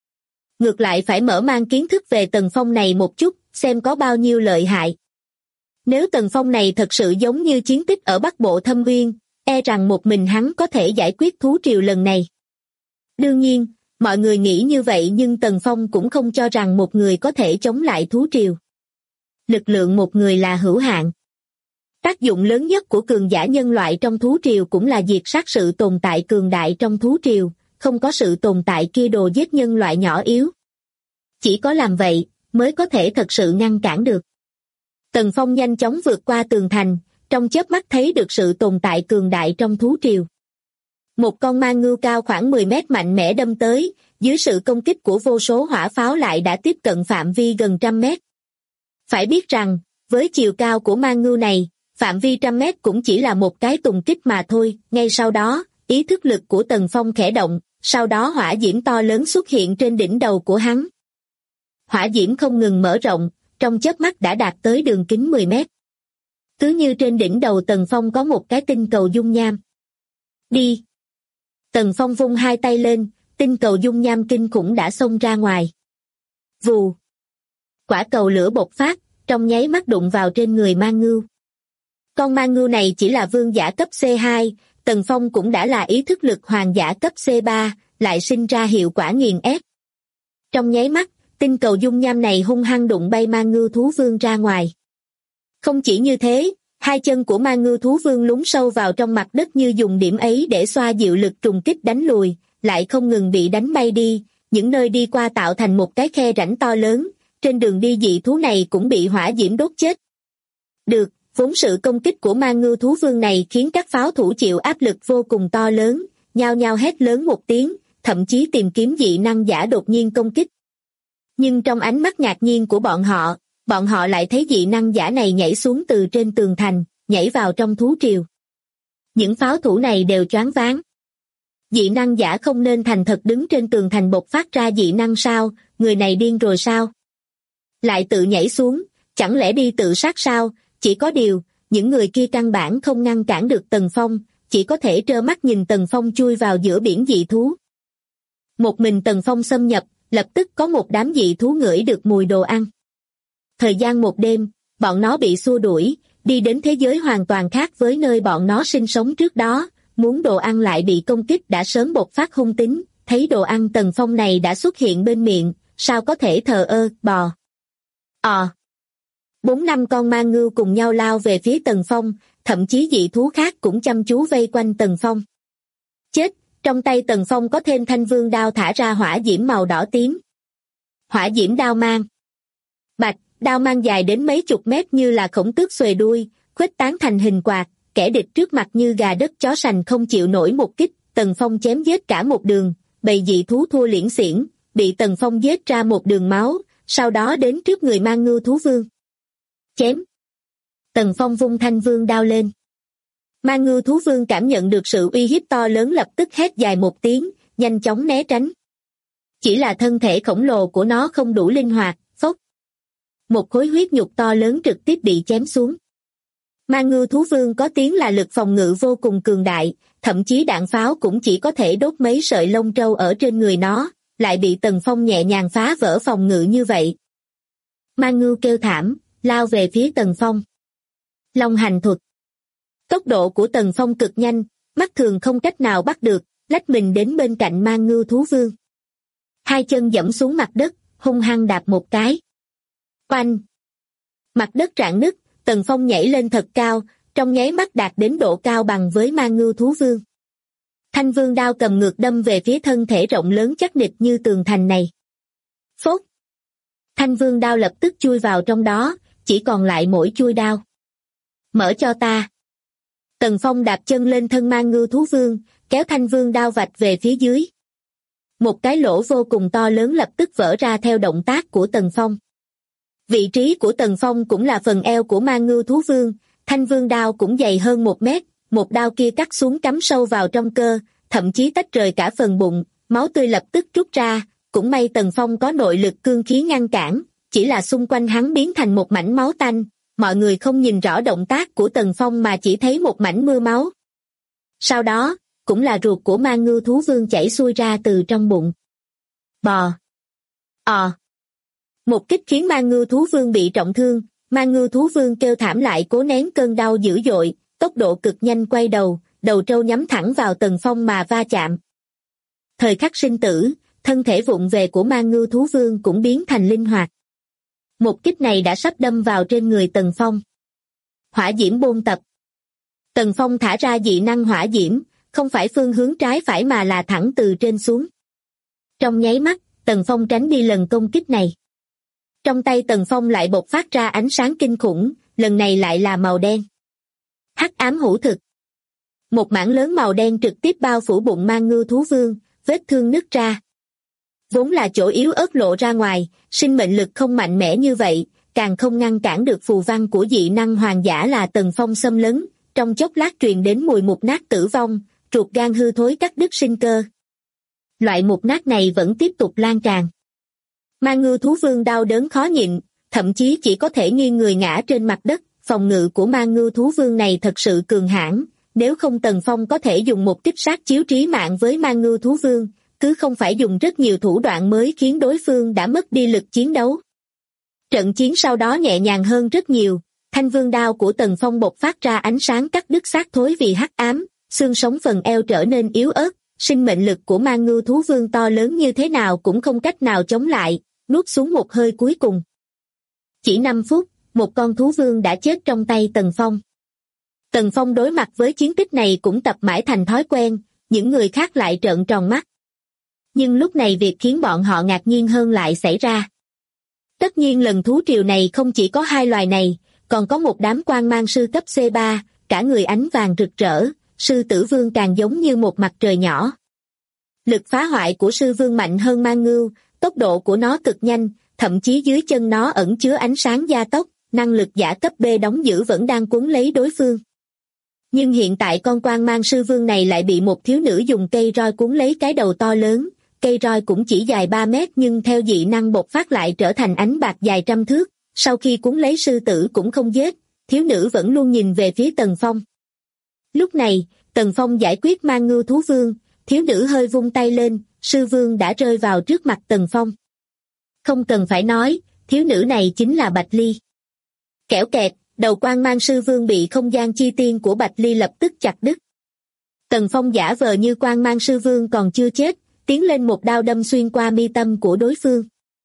Ngược lại phải mở mang kiến thức về Tần Phong này một chút, xem có bao nhiêu lợi hại. Nếu Tần Phong này thật sự giống như chiến tích ở Bắc Bộ Thâm Uyên, e rằng một mình hắn có thể giải quyết thú triều lần này. Đương nhiên, mọi người nghĩ như vậy nhưng Tần Phong cũng không cho rằng một người có thể chống lại thú triều. Lực lượng một người là hữu hạn. Tác dụng lớn nhất của cường giả nhân loại trong thú triều cũng là diệt sát sự tồn tại cường đại trong thú triều, không có sự tồn tại kia đồ giết nhân loại nhỏ yếu. Chỉ có làm vậy, mới có thể thật sự ngăn cản được. Tần Phong nhanh chóng vượt qua tường thành, trong chớp mắt thấy được sự tồn tại cường đại trong thú triều. Một con ma ngưu cao khoảng 10 mét mạnh mẽ đâm tới, dưới sự công kích của vô số hỏa pháo lại đã tiếp cận phạm vi gần 100 mét. Phải biết rằng, với chiều cao của ma ngưu này, phạm vi 100 mét cũng chỉ là một cái tùng kích mà thôi. Ngay sau đó, ý thức lực của Tần Phong khẽ động, sau đó hỏa diễm to lớn xuất hiện trên đỉnh đầu của hắn. Hỏa diễm không ngừng mở rộng, trong chớp mắt đã đạt tới đường kính 10 mét. Cứ như trên đỉnh đầu Tần Phong có một cái tinh cầu dung nham. Đi! Tần Phong vung hai tay lên, tinh cầu dung nham kinh khủng đã xông ra ngoài. Vù! Quả cầu lửa bộc phát, trong nháy mắt đụng vào trên người ma ngưu. Con ma ngưu này chỉ là vương giả cấp C2, Tần Phong cũng đã là ý thức lực hoàng giả cấp C3, lại sinh ra hiệu quả nghiền ép. Trong nháy mắt, tinh cầu dung nham này hung hăng đụng bay ma ngưu thú vương ra ngoài. Không chỉ như thế, hai chân của ma ngưu thú vương lún sâu vào trong mặt đất như dùng điểm ấy để xoa dịu lực trùng kích đánh lùi, lại không ngừng bị đánh bay đi, những nơi đi qua tạo thành một cái khe rãnh to lớn, trên đường đi dị thú này cũng bị hỏa diễm đốt chết. Được, vốn sự công kích của ma ngưu thú vương này khiến các pháo thủ chịu áp lực vô cùng to lớn, nhao nhao hét lớn một tiếng, thậm chí tìm kiếm dị năng giả đột nhiên công kích. Nhưng trong ánh mắt ngạc nhiên của bọn họ lại thấy dị năng giả này nhảy xuống từ trên tường thành, nhảy vào trong thú triều. Những pháo thủ này đều choáng váng. Dị năng giả không nên thành thật đứng trên tường thành bộc phát ra dị năng sao, người này điên rồi sao? Lại tự nhảy xuống, chẳng lẽ đi tự sát sao? Chỉ có điều, những người kia căn bản không ngăn cản được Tần Phong, chỉ có thể trơ mắt nhìn Tần Phong chui vào giữa biển dị thú. Một mình Tần Phong xâm nhập, lập tức có một đám dị thú ngửi được mùi đồ ăn. Thời gian một đêm, bọn nó bị xua đuổi, đi đến thế giới hoàn toàn khác với nơi bọn nó sinh sống trước đó, muốn đồ ăn lại bị công kích đã sớm bộc phát hung tính, thấy đồ ăn Tần Phong này đã xuất hiện bên miệng, sao có thể thờ ơ, bò. 4-5 con ma ngưu cùng nhau lao về phía Tần Phong, thậm chí dị thú khác cũng chăm chú vây quanh Tần Phong. Chết, trong tay Tần Phong có thêm thanh vương đao thả ra hỏa diễm màu đỏ tím. Hỏa diễm đao mang. Bạch, đao mang dài đến mấy chục mét như là khổng tước xuề đuôi, khuếch tán thành hình quạt, kẻ địch trước mặt như gà đất chó sành không chịu nổi một kích, Tần Phong chém giết cả một đường, bầy dị thú thua liễn xiển, bị Tần Phong giết ra một đường máu, sau đó đến trước người mang ngưu thú vương. Chém. Tần Phong vung thanh vương đao lên. Mang ngưu thú vương cảm nhận được sự uy hiếp to lớn lập tức hét dài một tiếng, nhanh chóng né tránh. Chỉ là thân thể khổng lồ của nó không đủ linh hoạt, phốc. Một khối huyết nhục to lớn trực tiếp bị chém xuống. Mang ngưu thú vương có tiếng là lực phòng ngự vô cùng cường đại, thậm chí đạn pháo cũng chỉ có thể đốt mấy sợi lông trâu ở trên người nó, lại bị Tần Phong nhẹ nhàng phá vỡ phòng ngự như vậy. Mang ngưu kêu thảm, lao về phía Tần Phong. Long hành thuật. Tốc độ của Tần Phong cực nhanh, mắt thường không cách nào bắt được, lách mình đến bên cạnh mang ngưu thú vương. Hai chân giẫm xuống mặt đất, hung hăng đạp một cái. Oanh! Mặt đất rạn nứt, Tần Phong nhảy lên thật cao, trong nháy mắt đạt đến độ cao bằng với mang ngưu thú vương. Thanh vương đao cầm ngược đâm về phía thân thể rộng lớn chắc nịch như tường thành này. Phốt! Thanh vương đao lập tức chui vào trong đó, chỉ còn lại mỗi chuôi đao. Mở cho ta! Tần Phong đạp chân lên thân mang ngưu thú vương, kéo thanh vương đao vạch về phía dưới. Một cái lỗ vô cùng to lớn lập tức vỡ ra theo động tác của Tần Phong. Vị trí của Tần Phong cũng là phần eo của mang ngưu thú vương, thanh vương đao cũng dày hơn 1 mét, một đao kia cắt xuống cắm sâu vào trong cơ, thậm chí tách rời cả phần bụng, máu tươi lập tức trút ra, cũng may Tần Phong có nội lực cương khí ngăn cản, chỉ là xung quanh hắn biến thành một mảnh máu tanh, mọi người không nhìn rõ động tác của Tần Phong mà chỉ thấy một mảnh mưa máu. Sau đó, cũng là ruột của mang ngưu thú vương chảy xuôi ra từ trong bụng. Bò! Một kích khiến mang ngưu thú vương bị trọng thương, mang ngưu thú vương kêu thảm lại cố nén cơn đau dữ dội, tốc độ cực nhanh quay đầu, đầu trâu nhắm thẳng vào Tần Phong mà va chạm. Thời khắc sinh tử, thân thể vụng về của mang ngưu thú vương cũng biến thành linh hoạt. Một kích này đã sắp đâm vào trên người Tần Phong. Hỏa diễm bôn tập. Tần Phong thả ra dị năng hỏa diễm, không phải phương hướng trái phải mà là thẳng từ trên xuống. Trong nháy mắt, Tần Phong tránh đi lần công kích này. Trong tay Tần Phong lại bộc phát ra ánh sáng kinh khủng, lần này lại là màu đen. Hắc ám hữu thực. Một mảng lớn màu đen trực tiếp bao phủ bụng mang ngưu thú vương, vết thương nứt ra. Vốn là chỗ yếu ớt lộ ra ngoài, sinh mệnh lực không mạnh mẽ như vậy, càng không ngăn cản được phù văn của dị năng hoàng giả là Tần Phong xâm lấn, trong chốc lát truyền đến mùi mục nát tử vong, ruột gan hư thối cắt đứt sinh cơ. Loại mục nát này vẫn tiếp tục lan tràn. Mang ngưu thú vương đau đớn khó nhịn, thậm chí chỉ có thể nghiêng người ngã trên mặt đất, phòng ngự của mang ngưu thú vương này thật sự cường hãn, nếu không Tần Phong có thể dùng một kích sát chiếu trí mạng với mang ngưu thú vương, cứ không phải dùng rất nhiều thủ đoạn mới khiến đối phương đã mất đi lực chiến đấu. Trận chiến sau đó nhẹ nhàng hơn rất nhiều, thanh vương đao của Tần Phong bộc phát ra ánh sáng cắt đứt xác thối vì hắc ám, xương sống phần eo trở nên yếu ớt, sinh mệnh lực của mang ngưu thú vương to lớn như thế nào cũng không cách nào chống lại, nuốt xuống một hơi cuối cùng. Chỉ 5 phút, một con thú vương đã chết trong tay Tần Phong. Tần Phong đối mặt với chiến tích này cũng tập mãi thành thói quen, những người khác lại trợn tròn mắt. Nhưng lúc này việc khiến bọn họ ngạc nhiên hơn lại xảy ra. Tất nhiên lần thú triều này không chỉ có 2 loài này, còn có một đám quan mang sư cấp C3, cả người ánh vàng rực rỡ, sư tử vương càng giống như một mặt trời nhỏ. Lực phá hoại của sư vương mạnh hơn mang ngưu, tốc độ của nó cực nhanh, thậm chí dưới chân nó ẩn chứa ánh sáng gia tốc, năng lực giả cấp B đóng giữ vẫn đang cuốn lấy đối phương. Nhưng hiện tại con quan mang sư vương này lại bị một thiếu nữ dùng cây roi cuốn lấy cái đầu to lớn, cây roi cũng chỉ dài 3 mét nhưng theo dị năng bộc phát lại trở thành ánh bạc dài trăm thước, sau khi cuốn lấy sư tử cũng không giết, thiếu nữ vẫn luôn nhìn về phía Tần Phong. Lúc này, Tần Phong giải quyết mang ngưu thú vương, thiếu nữ hơi vung tay lên, sư vương đã rơi vào trước mặt Tần Phong. Không cần phải nói, thiếu nữ này chính là Bạch Ly. Kẻo kẹt, đầu quan mang sư vương bị không gian chi tiên của Bạch Ly lập tức chặt đứt. Tần Phong giả vờ như quan mang sư vương còn chưa chết, tiến lên một đao đâm xuyên qua mi tâm của đối phương.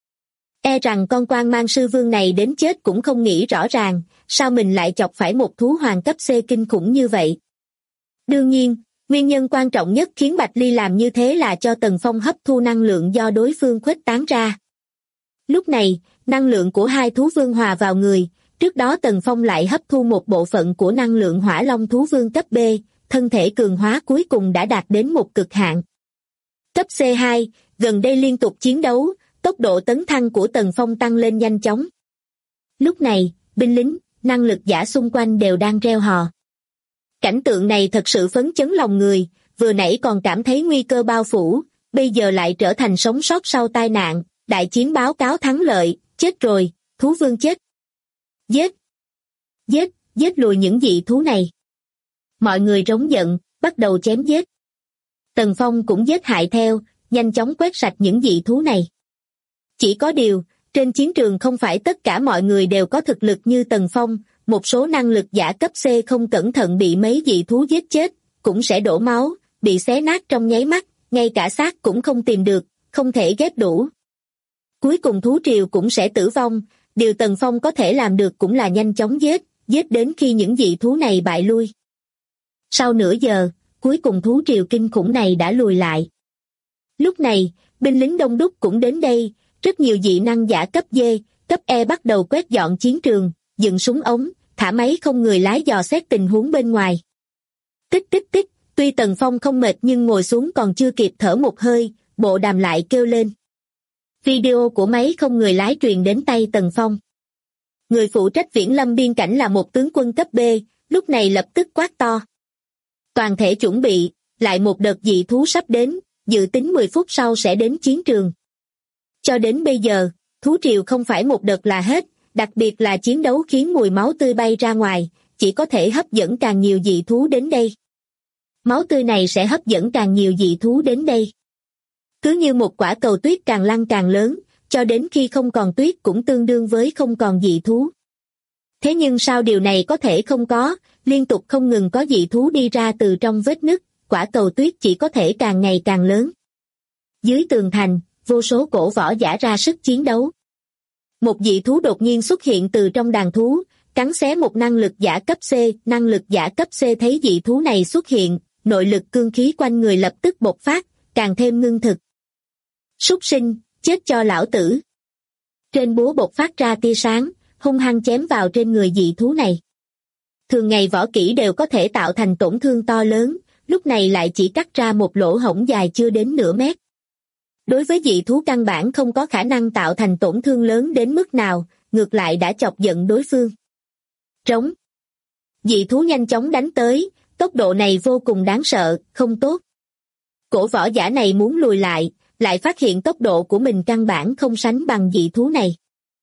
E rằng con quan mang sư vương này đến chết cũng không nghĩ rõ ràng, sao mình lại chọc phải một thú hoàng cấp C kinh khủng như vậy. Đương nhiên, nguyên nhân quan trọng nhất khiến Bạch Ly làm như thế là cho Tần Phong hấp thu năng lượng do đối phương khuếch tán ra. Lúc này, năng lượng của hai thú vương hòa vào người, trước đó Tần Phong lại hấp thu một bộ phận của năng lượng hỏa long thú vương cấp B, thân thể cường hóa cuối cùng đã đạt đến một cực hạn. Cấp C2, gần đây liên tục chiến đấu, tốc độ tấn thăng của Tần Phong tăng lên nhanh chóng. Lúc này, binh lính, năng lực giả xung quanh đều đang reo hò. Cảnh tượng này thật sự phấn chấn lòng người, vừa nãy còn cảm thấy nguy cơ bao phủ, bây giờ lại trở thành sống sót sau tai nạn, đại chiến báo cáo thắng lợi, chết rồi, thú vương chết. Giết! Giết! Giết lùi những dị thú này. Mọi người rống giận, bắt đầu chém giết. Tần Phong cũng giết hại theo, nhanh chóng quét sạch những dị thú này. Chỉ có điều, trên chiến trường không phải tất cả mọi người đều có thực lực như Tần Phong, một số năng lực giả cấp C không cẩn thận bị mấy dị thú giết chết, cũng sẽ đổ máu, bị xé nát trong nháy mắt, ngay cả xác cũng không tìm được, không thể ghép đủ. Cuối cùng thú triều cũng sẽ tử vong, điều Tần Phong có thể làm được cũng là nhanh chóng giết đến khi những dị thú này bại lui. Sau nửa giờ, cuối cùng thú triều kinh khủng này đã lùi lại. Lúc này, binh lính đông đúc cũng đến đây, rất nhiều dị năng giả cấp D, cấp E bắt đầu quét dọn chiến trường, dựng súng ống, thả máy không người lái dò xét tình huống bên ngoài. Tích tích tích, tuy Tần Phong không mệt nhưng ngồi xuống còn chưa kịp thở một hơi, bộ đàm lại kêu lên. Video của máy không người lái truyền đến tay Tần Phong. Người phụ trách viễn lâm biên cảnh là một tướng quân cấp B, lúc này lập tức quát to. Toàn thể chuẩn bị, lại một đợt dị thú sắp đến, dự tính 10 phút sau sẽ đến chiến trường. Cho đến bây giờ, thú triều không phải một đợt là hết, đặc biệt là chiến đấu khiến mùi máu tươi bay ra ngoài, chỉ có thể hấp dẫn càng nhiều dị thú đến đây. Máu tươi này sẽ hấp dẫn càng nhiều dị thú đến đây. Cứ như một quả cầu tuyết càng lăn càng lớn, cho đến khi không còn tuyết cũng tương đương với không còn dị thú. Thế nhưng sao điều này có thể không có, liên tục không ngừng có dị thú đi ra từ trong vết nứt, quả cầu tuyết chỉ có thể càng ngày càng lớn. Dưới tường thành, vô số cổ võ giả ra sức chiến đấu. Một dị thú đột nhiên xuất hiện từ trong đàn thú, cắn xé một năng lực giả cấp C, năng lực giả cấp C thấy dị thú này xuất hiện, nội lực cương khí quanh người lập tức bộc phát, càng thêm ngưng thực. Súc sinh, chết cho lão tử. Trên búa bộc phát ra tia sáng, hung hăng chém vào trên người dị thú này. Thường ngày võ kỹ đều có thể tạo thành tổn thương to lớn, lúc này lại chỉ cắt ra một lỗ hổng dài chưa đến nửa mét. Đối với dị thú căn bản không có khả năng tạo thành tổn thương lớn đến mức nào, ngược lại đã chọc giận đối phương. Trống. Dị thú nhanh chóng đánh tới, tốc độ này vô cùng đáng sợ, không tốt. Cổ võ giả này muốn lùi lại phát hiện tốc độ của mình căn bản không sánh bằng dị thú này.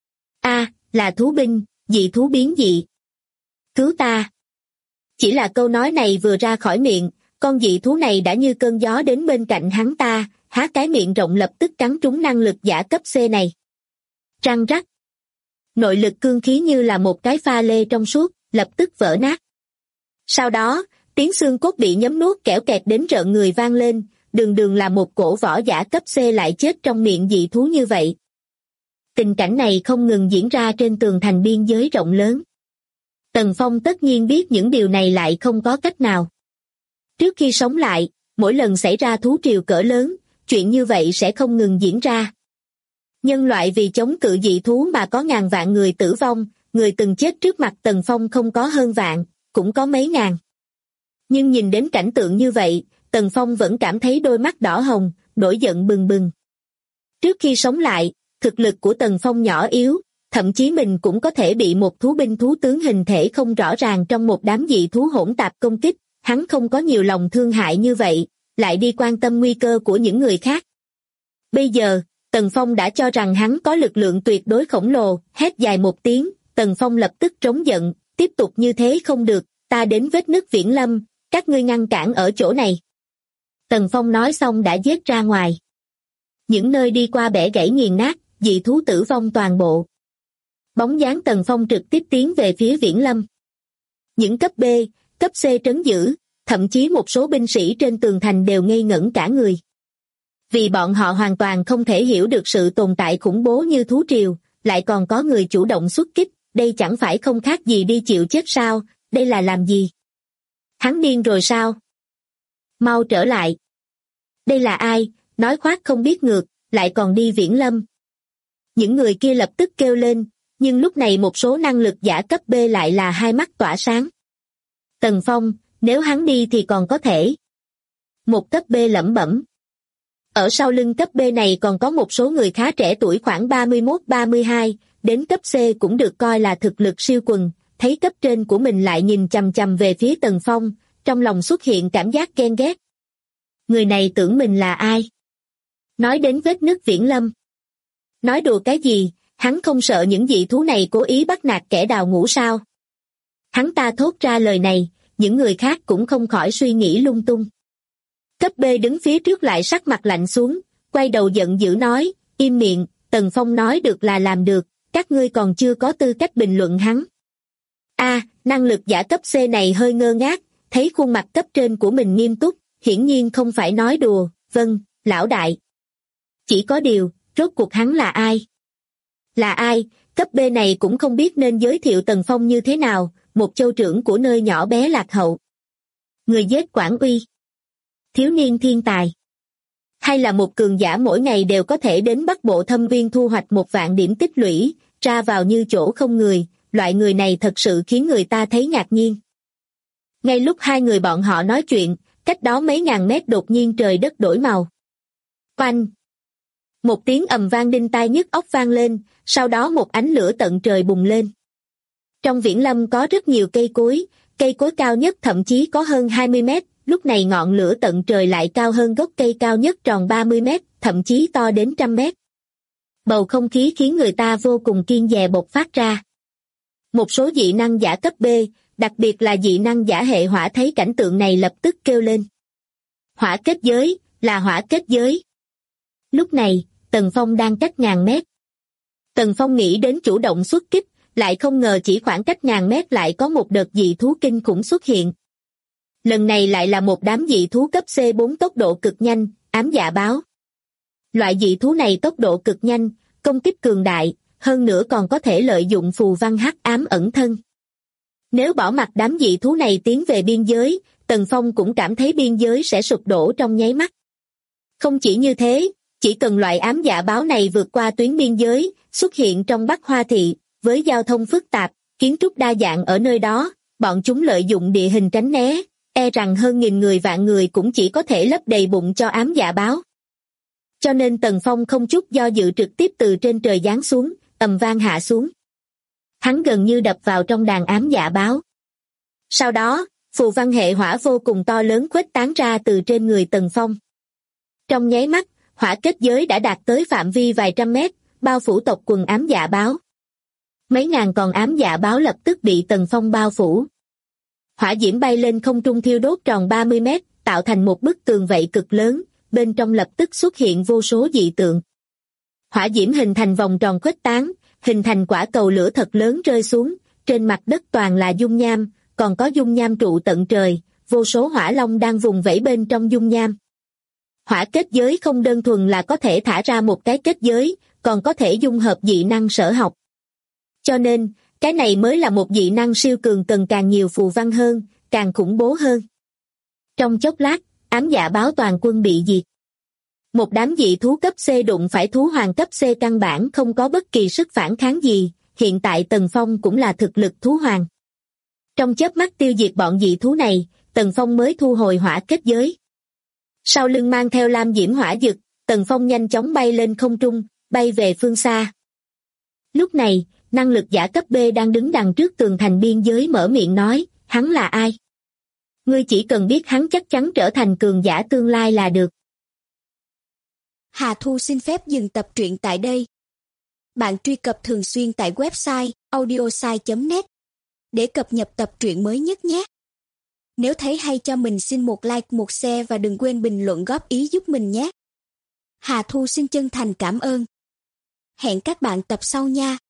Là thú binh, dị thú biến dị. Cứu ta. Chỉ là câu nói này vừa ra khỏi miệng, con dị thú này đã như cơn gió đến bên cạnh hắn ta, há cái miệng rộng lập tức cắn trúng năng lực giả cấp C này. Răng rắc. Nội lực cương khí như là một cái pha lê trong suốt, lập tức vỡ nát. Sau đó, tiếng xương cốt bị nhấm nuốt kẽo kẹt đến rợn người vang lên, đường là một cổ võ giả cấp C lại chết trong miệng dị thú như vậy. Tình cảnh này không ngừng diễn ra trên tường thành biên giới rộng lớn. Tần Phong tất nhiên biết những điều này lại không có cách nào. Trước khi sống lại, mỗi lần xảy ra thú triều cỡ lớn, chuyện như vậy sẽ không ngừng diễn ra. Nhân loại vì chống cự dị thú mà có ngàn vạn người tử vong, người từng chết trước mặt Tần Phong không có hơn vạn, cũng có mấy ngàn. Nhưng nhìn đến cảnh tượng như vậy, Tần Phong vẫn cảm thấy đôi mắt đỏ hồng, nổi giận bừng bừng. Trước khi sống lại, thực lực của Tần Phong nhỏ yếu, thậm chí mình cũng có thể bị một thú binh thú tướng hình thể không rõ ràng trong một đám dị thú hỗn tạp công kích, hắn không có nhiều lòng thương hại như vậy, lại đi quan tâm nguy cơ của những người khác. Bây giờ, Tần Phong đã cho rằng hắn có lực lượng tuyệt đối khổng lồ, hét dài một tiếng, Tần Phong lập tức trống giận, tiếp tục như thế không được, ta đến vết nứt viễn lâm, các ngươi ngăn cản ở chỗ này. Tần Phong nói xong đã giết ra ngoài. Những nơi đi qua bẻ gãy nghiền nát, dị thú tử vong toàn bộ. Bóng dáng Tần Phong trực tiếp tiến về phía viễn lâm. Những cấp B, cấp C trấn giữ, thậm chí một số binh sĩ trên tường thành đều ngây ngẩn cả người. Vì bọn họ hoàn toàn không thể hiểu được sự tồn tại khủng bố như thú triều, lại còn có người chủ động xuất kích, đây chẳng phải không khác gì đi chịu chết sao, đây là làm gì? Hắn điên rồi sao? Mau trở lại. Đây là ai, nói khoác không biết ngược, lại còn đi viễn lâm. Những người kia lập tức kêu lên, nhưng lúc này một số năng lực giả cấp B lại là hai mắt tỏa sáng. Tần Phong, nếu hắn đi thì còn có thể. Một cấp B lẩm bẩm. Ở sau lưng cấp B này còn có một số người khá trẻ tuổi khoảng 31-32, đến cấp C cũng được coi là thực lực siêu quần, thấy cấp trên của mình lại nhìn chằm chằm về phía Tần Phong, trong lòng xuất hiện cảm giác ghen ghét. Người này tưởng mình là ai? Nói đến vết nứt Viễn Lâm. Nói đùa cái gì, hắn không sợ những dị thú này cố ý bắt nạt kẻ đào ngũ sao? Hắn ta thốt ra lời này, những người khác cũng không khỏi suy nghĩ lung tung. Cấp B đứng phía trước lại sắc mặt lạnh xuống, quay đầu giận dữ nói, im miệng, Tần Phong nói được là làm được, các ngươi còn chưa có tư cách bình luận hắn. Năng lực giả cấp C này hơi ngơ ngác, thấy khuôn mặt cấp trên của mình nghiêm túc, hiển nhiên không phải nói đùa, vâng, lão đại. Chỉ có điều, rốt cuộc hắn là ai? Là ai, cấp B này cũng không biết nên giới thiệu Tần Phong như thế nào, một châu trưởng của nơi nhỏ bé lạc hậu. Người giết Quản Uy. Thiếu niên thiên tài. Hay là một cường giả mỗi ngày đều có thể đến Bắc Bộ Thâm Uyên thu hoạch 1.000 điểm tích lũy, ra vào như chỗ không người, loại người này thật sự khiến người ta thấy ngạc nhiên. Ngay lúc hai người bọn họ nói chuyện, cách đó mấy ngàn mét đột nhiên trời đất đổi màu. Oanh! Một tiếng ầm vang đinh tai nhức óc vang lên, sau đó một ánh lửa tận trời bùng lên. Trong Viễn Lâm có rất nhiều cây cối cao nhất thậm chí có hơn 20 mét, lúc này ngọn lửa tận trời lại cao hơn gốc cây cao nhất tròn 30 mét, thậm chí to đến 100 mét. Bầu không khí khiến người ta vô cùng kiêng dè bộc phát ra. Một số dị năng giả cấp B, đặc biệt là dị năng giả hệ hỏa thấy cảnh tượng này lập tức kêu lên. Hỏa kết giới, là hỏa kết giới. Lúc này, Tần Phong đang cách ngàn mét. Tần Phong nghĩ đến chủ động xuất kích, lại không ngờ chỉ khoảng cách ngàn mét lại có một đợt dị thú kinh khủng xuất hiện. Lần này lại là một đám dị thú cấp C4 tốc độ cực nhanh, ám dạ báo. Loại dị thú này tốc độ cực nhanh, công kích cường đại, hơn nữa còn có thể lợi dụng phù văn hắc ám ẩn thân. Nếu bỏ mặc đám dị thú này tiến về biên giới, Tần Phong cũng cảm thấy biên giới sẽ sụp đổ trong nháy mắt. Không chỉ như thế, chỉ cần loại ám dạ báo này vượt qua tuyến biên giới, xuất hiện trong Bắc Hoa Thị, với giao thông phức tạp, kiến trúc đa dạng ở nơi đó, bọn chúng lợi dụng địa hình tránh né, e rằng hơn nghìn người vạn người cũng chỉ có thể lấp đầy bụng cho ám dạ báo. Cho nên Tần Phong không chút do dự trực tiếp từ trên trời giáng xuống, ầm vang hạ xuống. Hắn gần như đập vào trong đàn ám dạ báo. Sau đó, phù văn hệ hỏa vô cùng to lớn khuếch tán ra từ trên người Tần Phong. Trong nháy mắt, hỏa kết giới đã đạt tới phạm vi vài trăm mét, bao phủ tộc quần ám dạ báo. Mấy ngàn con ám dạ báo lập tức bị Tần Phong bao phủ. Hỏa diễm bay lên không trung thiêu đốt tròn 30 mét, tạo thành một bức tường vậy cực lớn, bên trong lập tức xuất hiện vô số dị tượng. Hỏa diễm hình thành vòng tròn khuếch tán, hình thành quả cầu lửa thật lớn rơi xuống, trên mặt đất toàn là dung nham, còn có dung nham trụ tận trời, vô số hỏa long đang vùng vẫy bên trong dung nham. Hỏa kết giới không đơn thuần là có thể thả ra một cái kết giới, còn có thể dung hợp dị năng sở học. Cho nên, cái này mới là một dị năng siêu cường cần càng nhiều phù văn hơn, càng khủng bố hơn. Trong chốc lát, ám dạ báo toàn quân bị diệt. Một đám dị thú cấp C đụng phải thú hoàng cấp C căn bản không có bất kỳ sức phản kháng gì, hiện tại Tần Phong cũng là thực lực thú hoàng. Trong chớp mắt tiêu diệt bọn dị thú này, Tần Phong mới thu hồi hỏa kết giới. Sau lưng mang theo lam diễm hỏa dực, Tần Phong nhanh chóng bay lên không trung, bay về phương xa. Lúc này, năng lực giả cấp B đang đứng đằng trước tường thành biên giới mở miệng nói, hắn là ai? Ngươi chỉ cần biết hắn chắc chắn trở thành cường giả tương lai là được. Hà Thu xin phép dừng tập truyện tại đây. Bạn truy cập thường xuyên tại website audiosai.net để cập nhật tập truyện mới nhất nhé. Nếu thấy hay cho mình xin một like, một share và đừng quên bình luận góp ý giúp mình nhé. Hà Thu xin chân thành cảm ơn. Hẹn các bạn tập sau nha.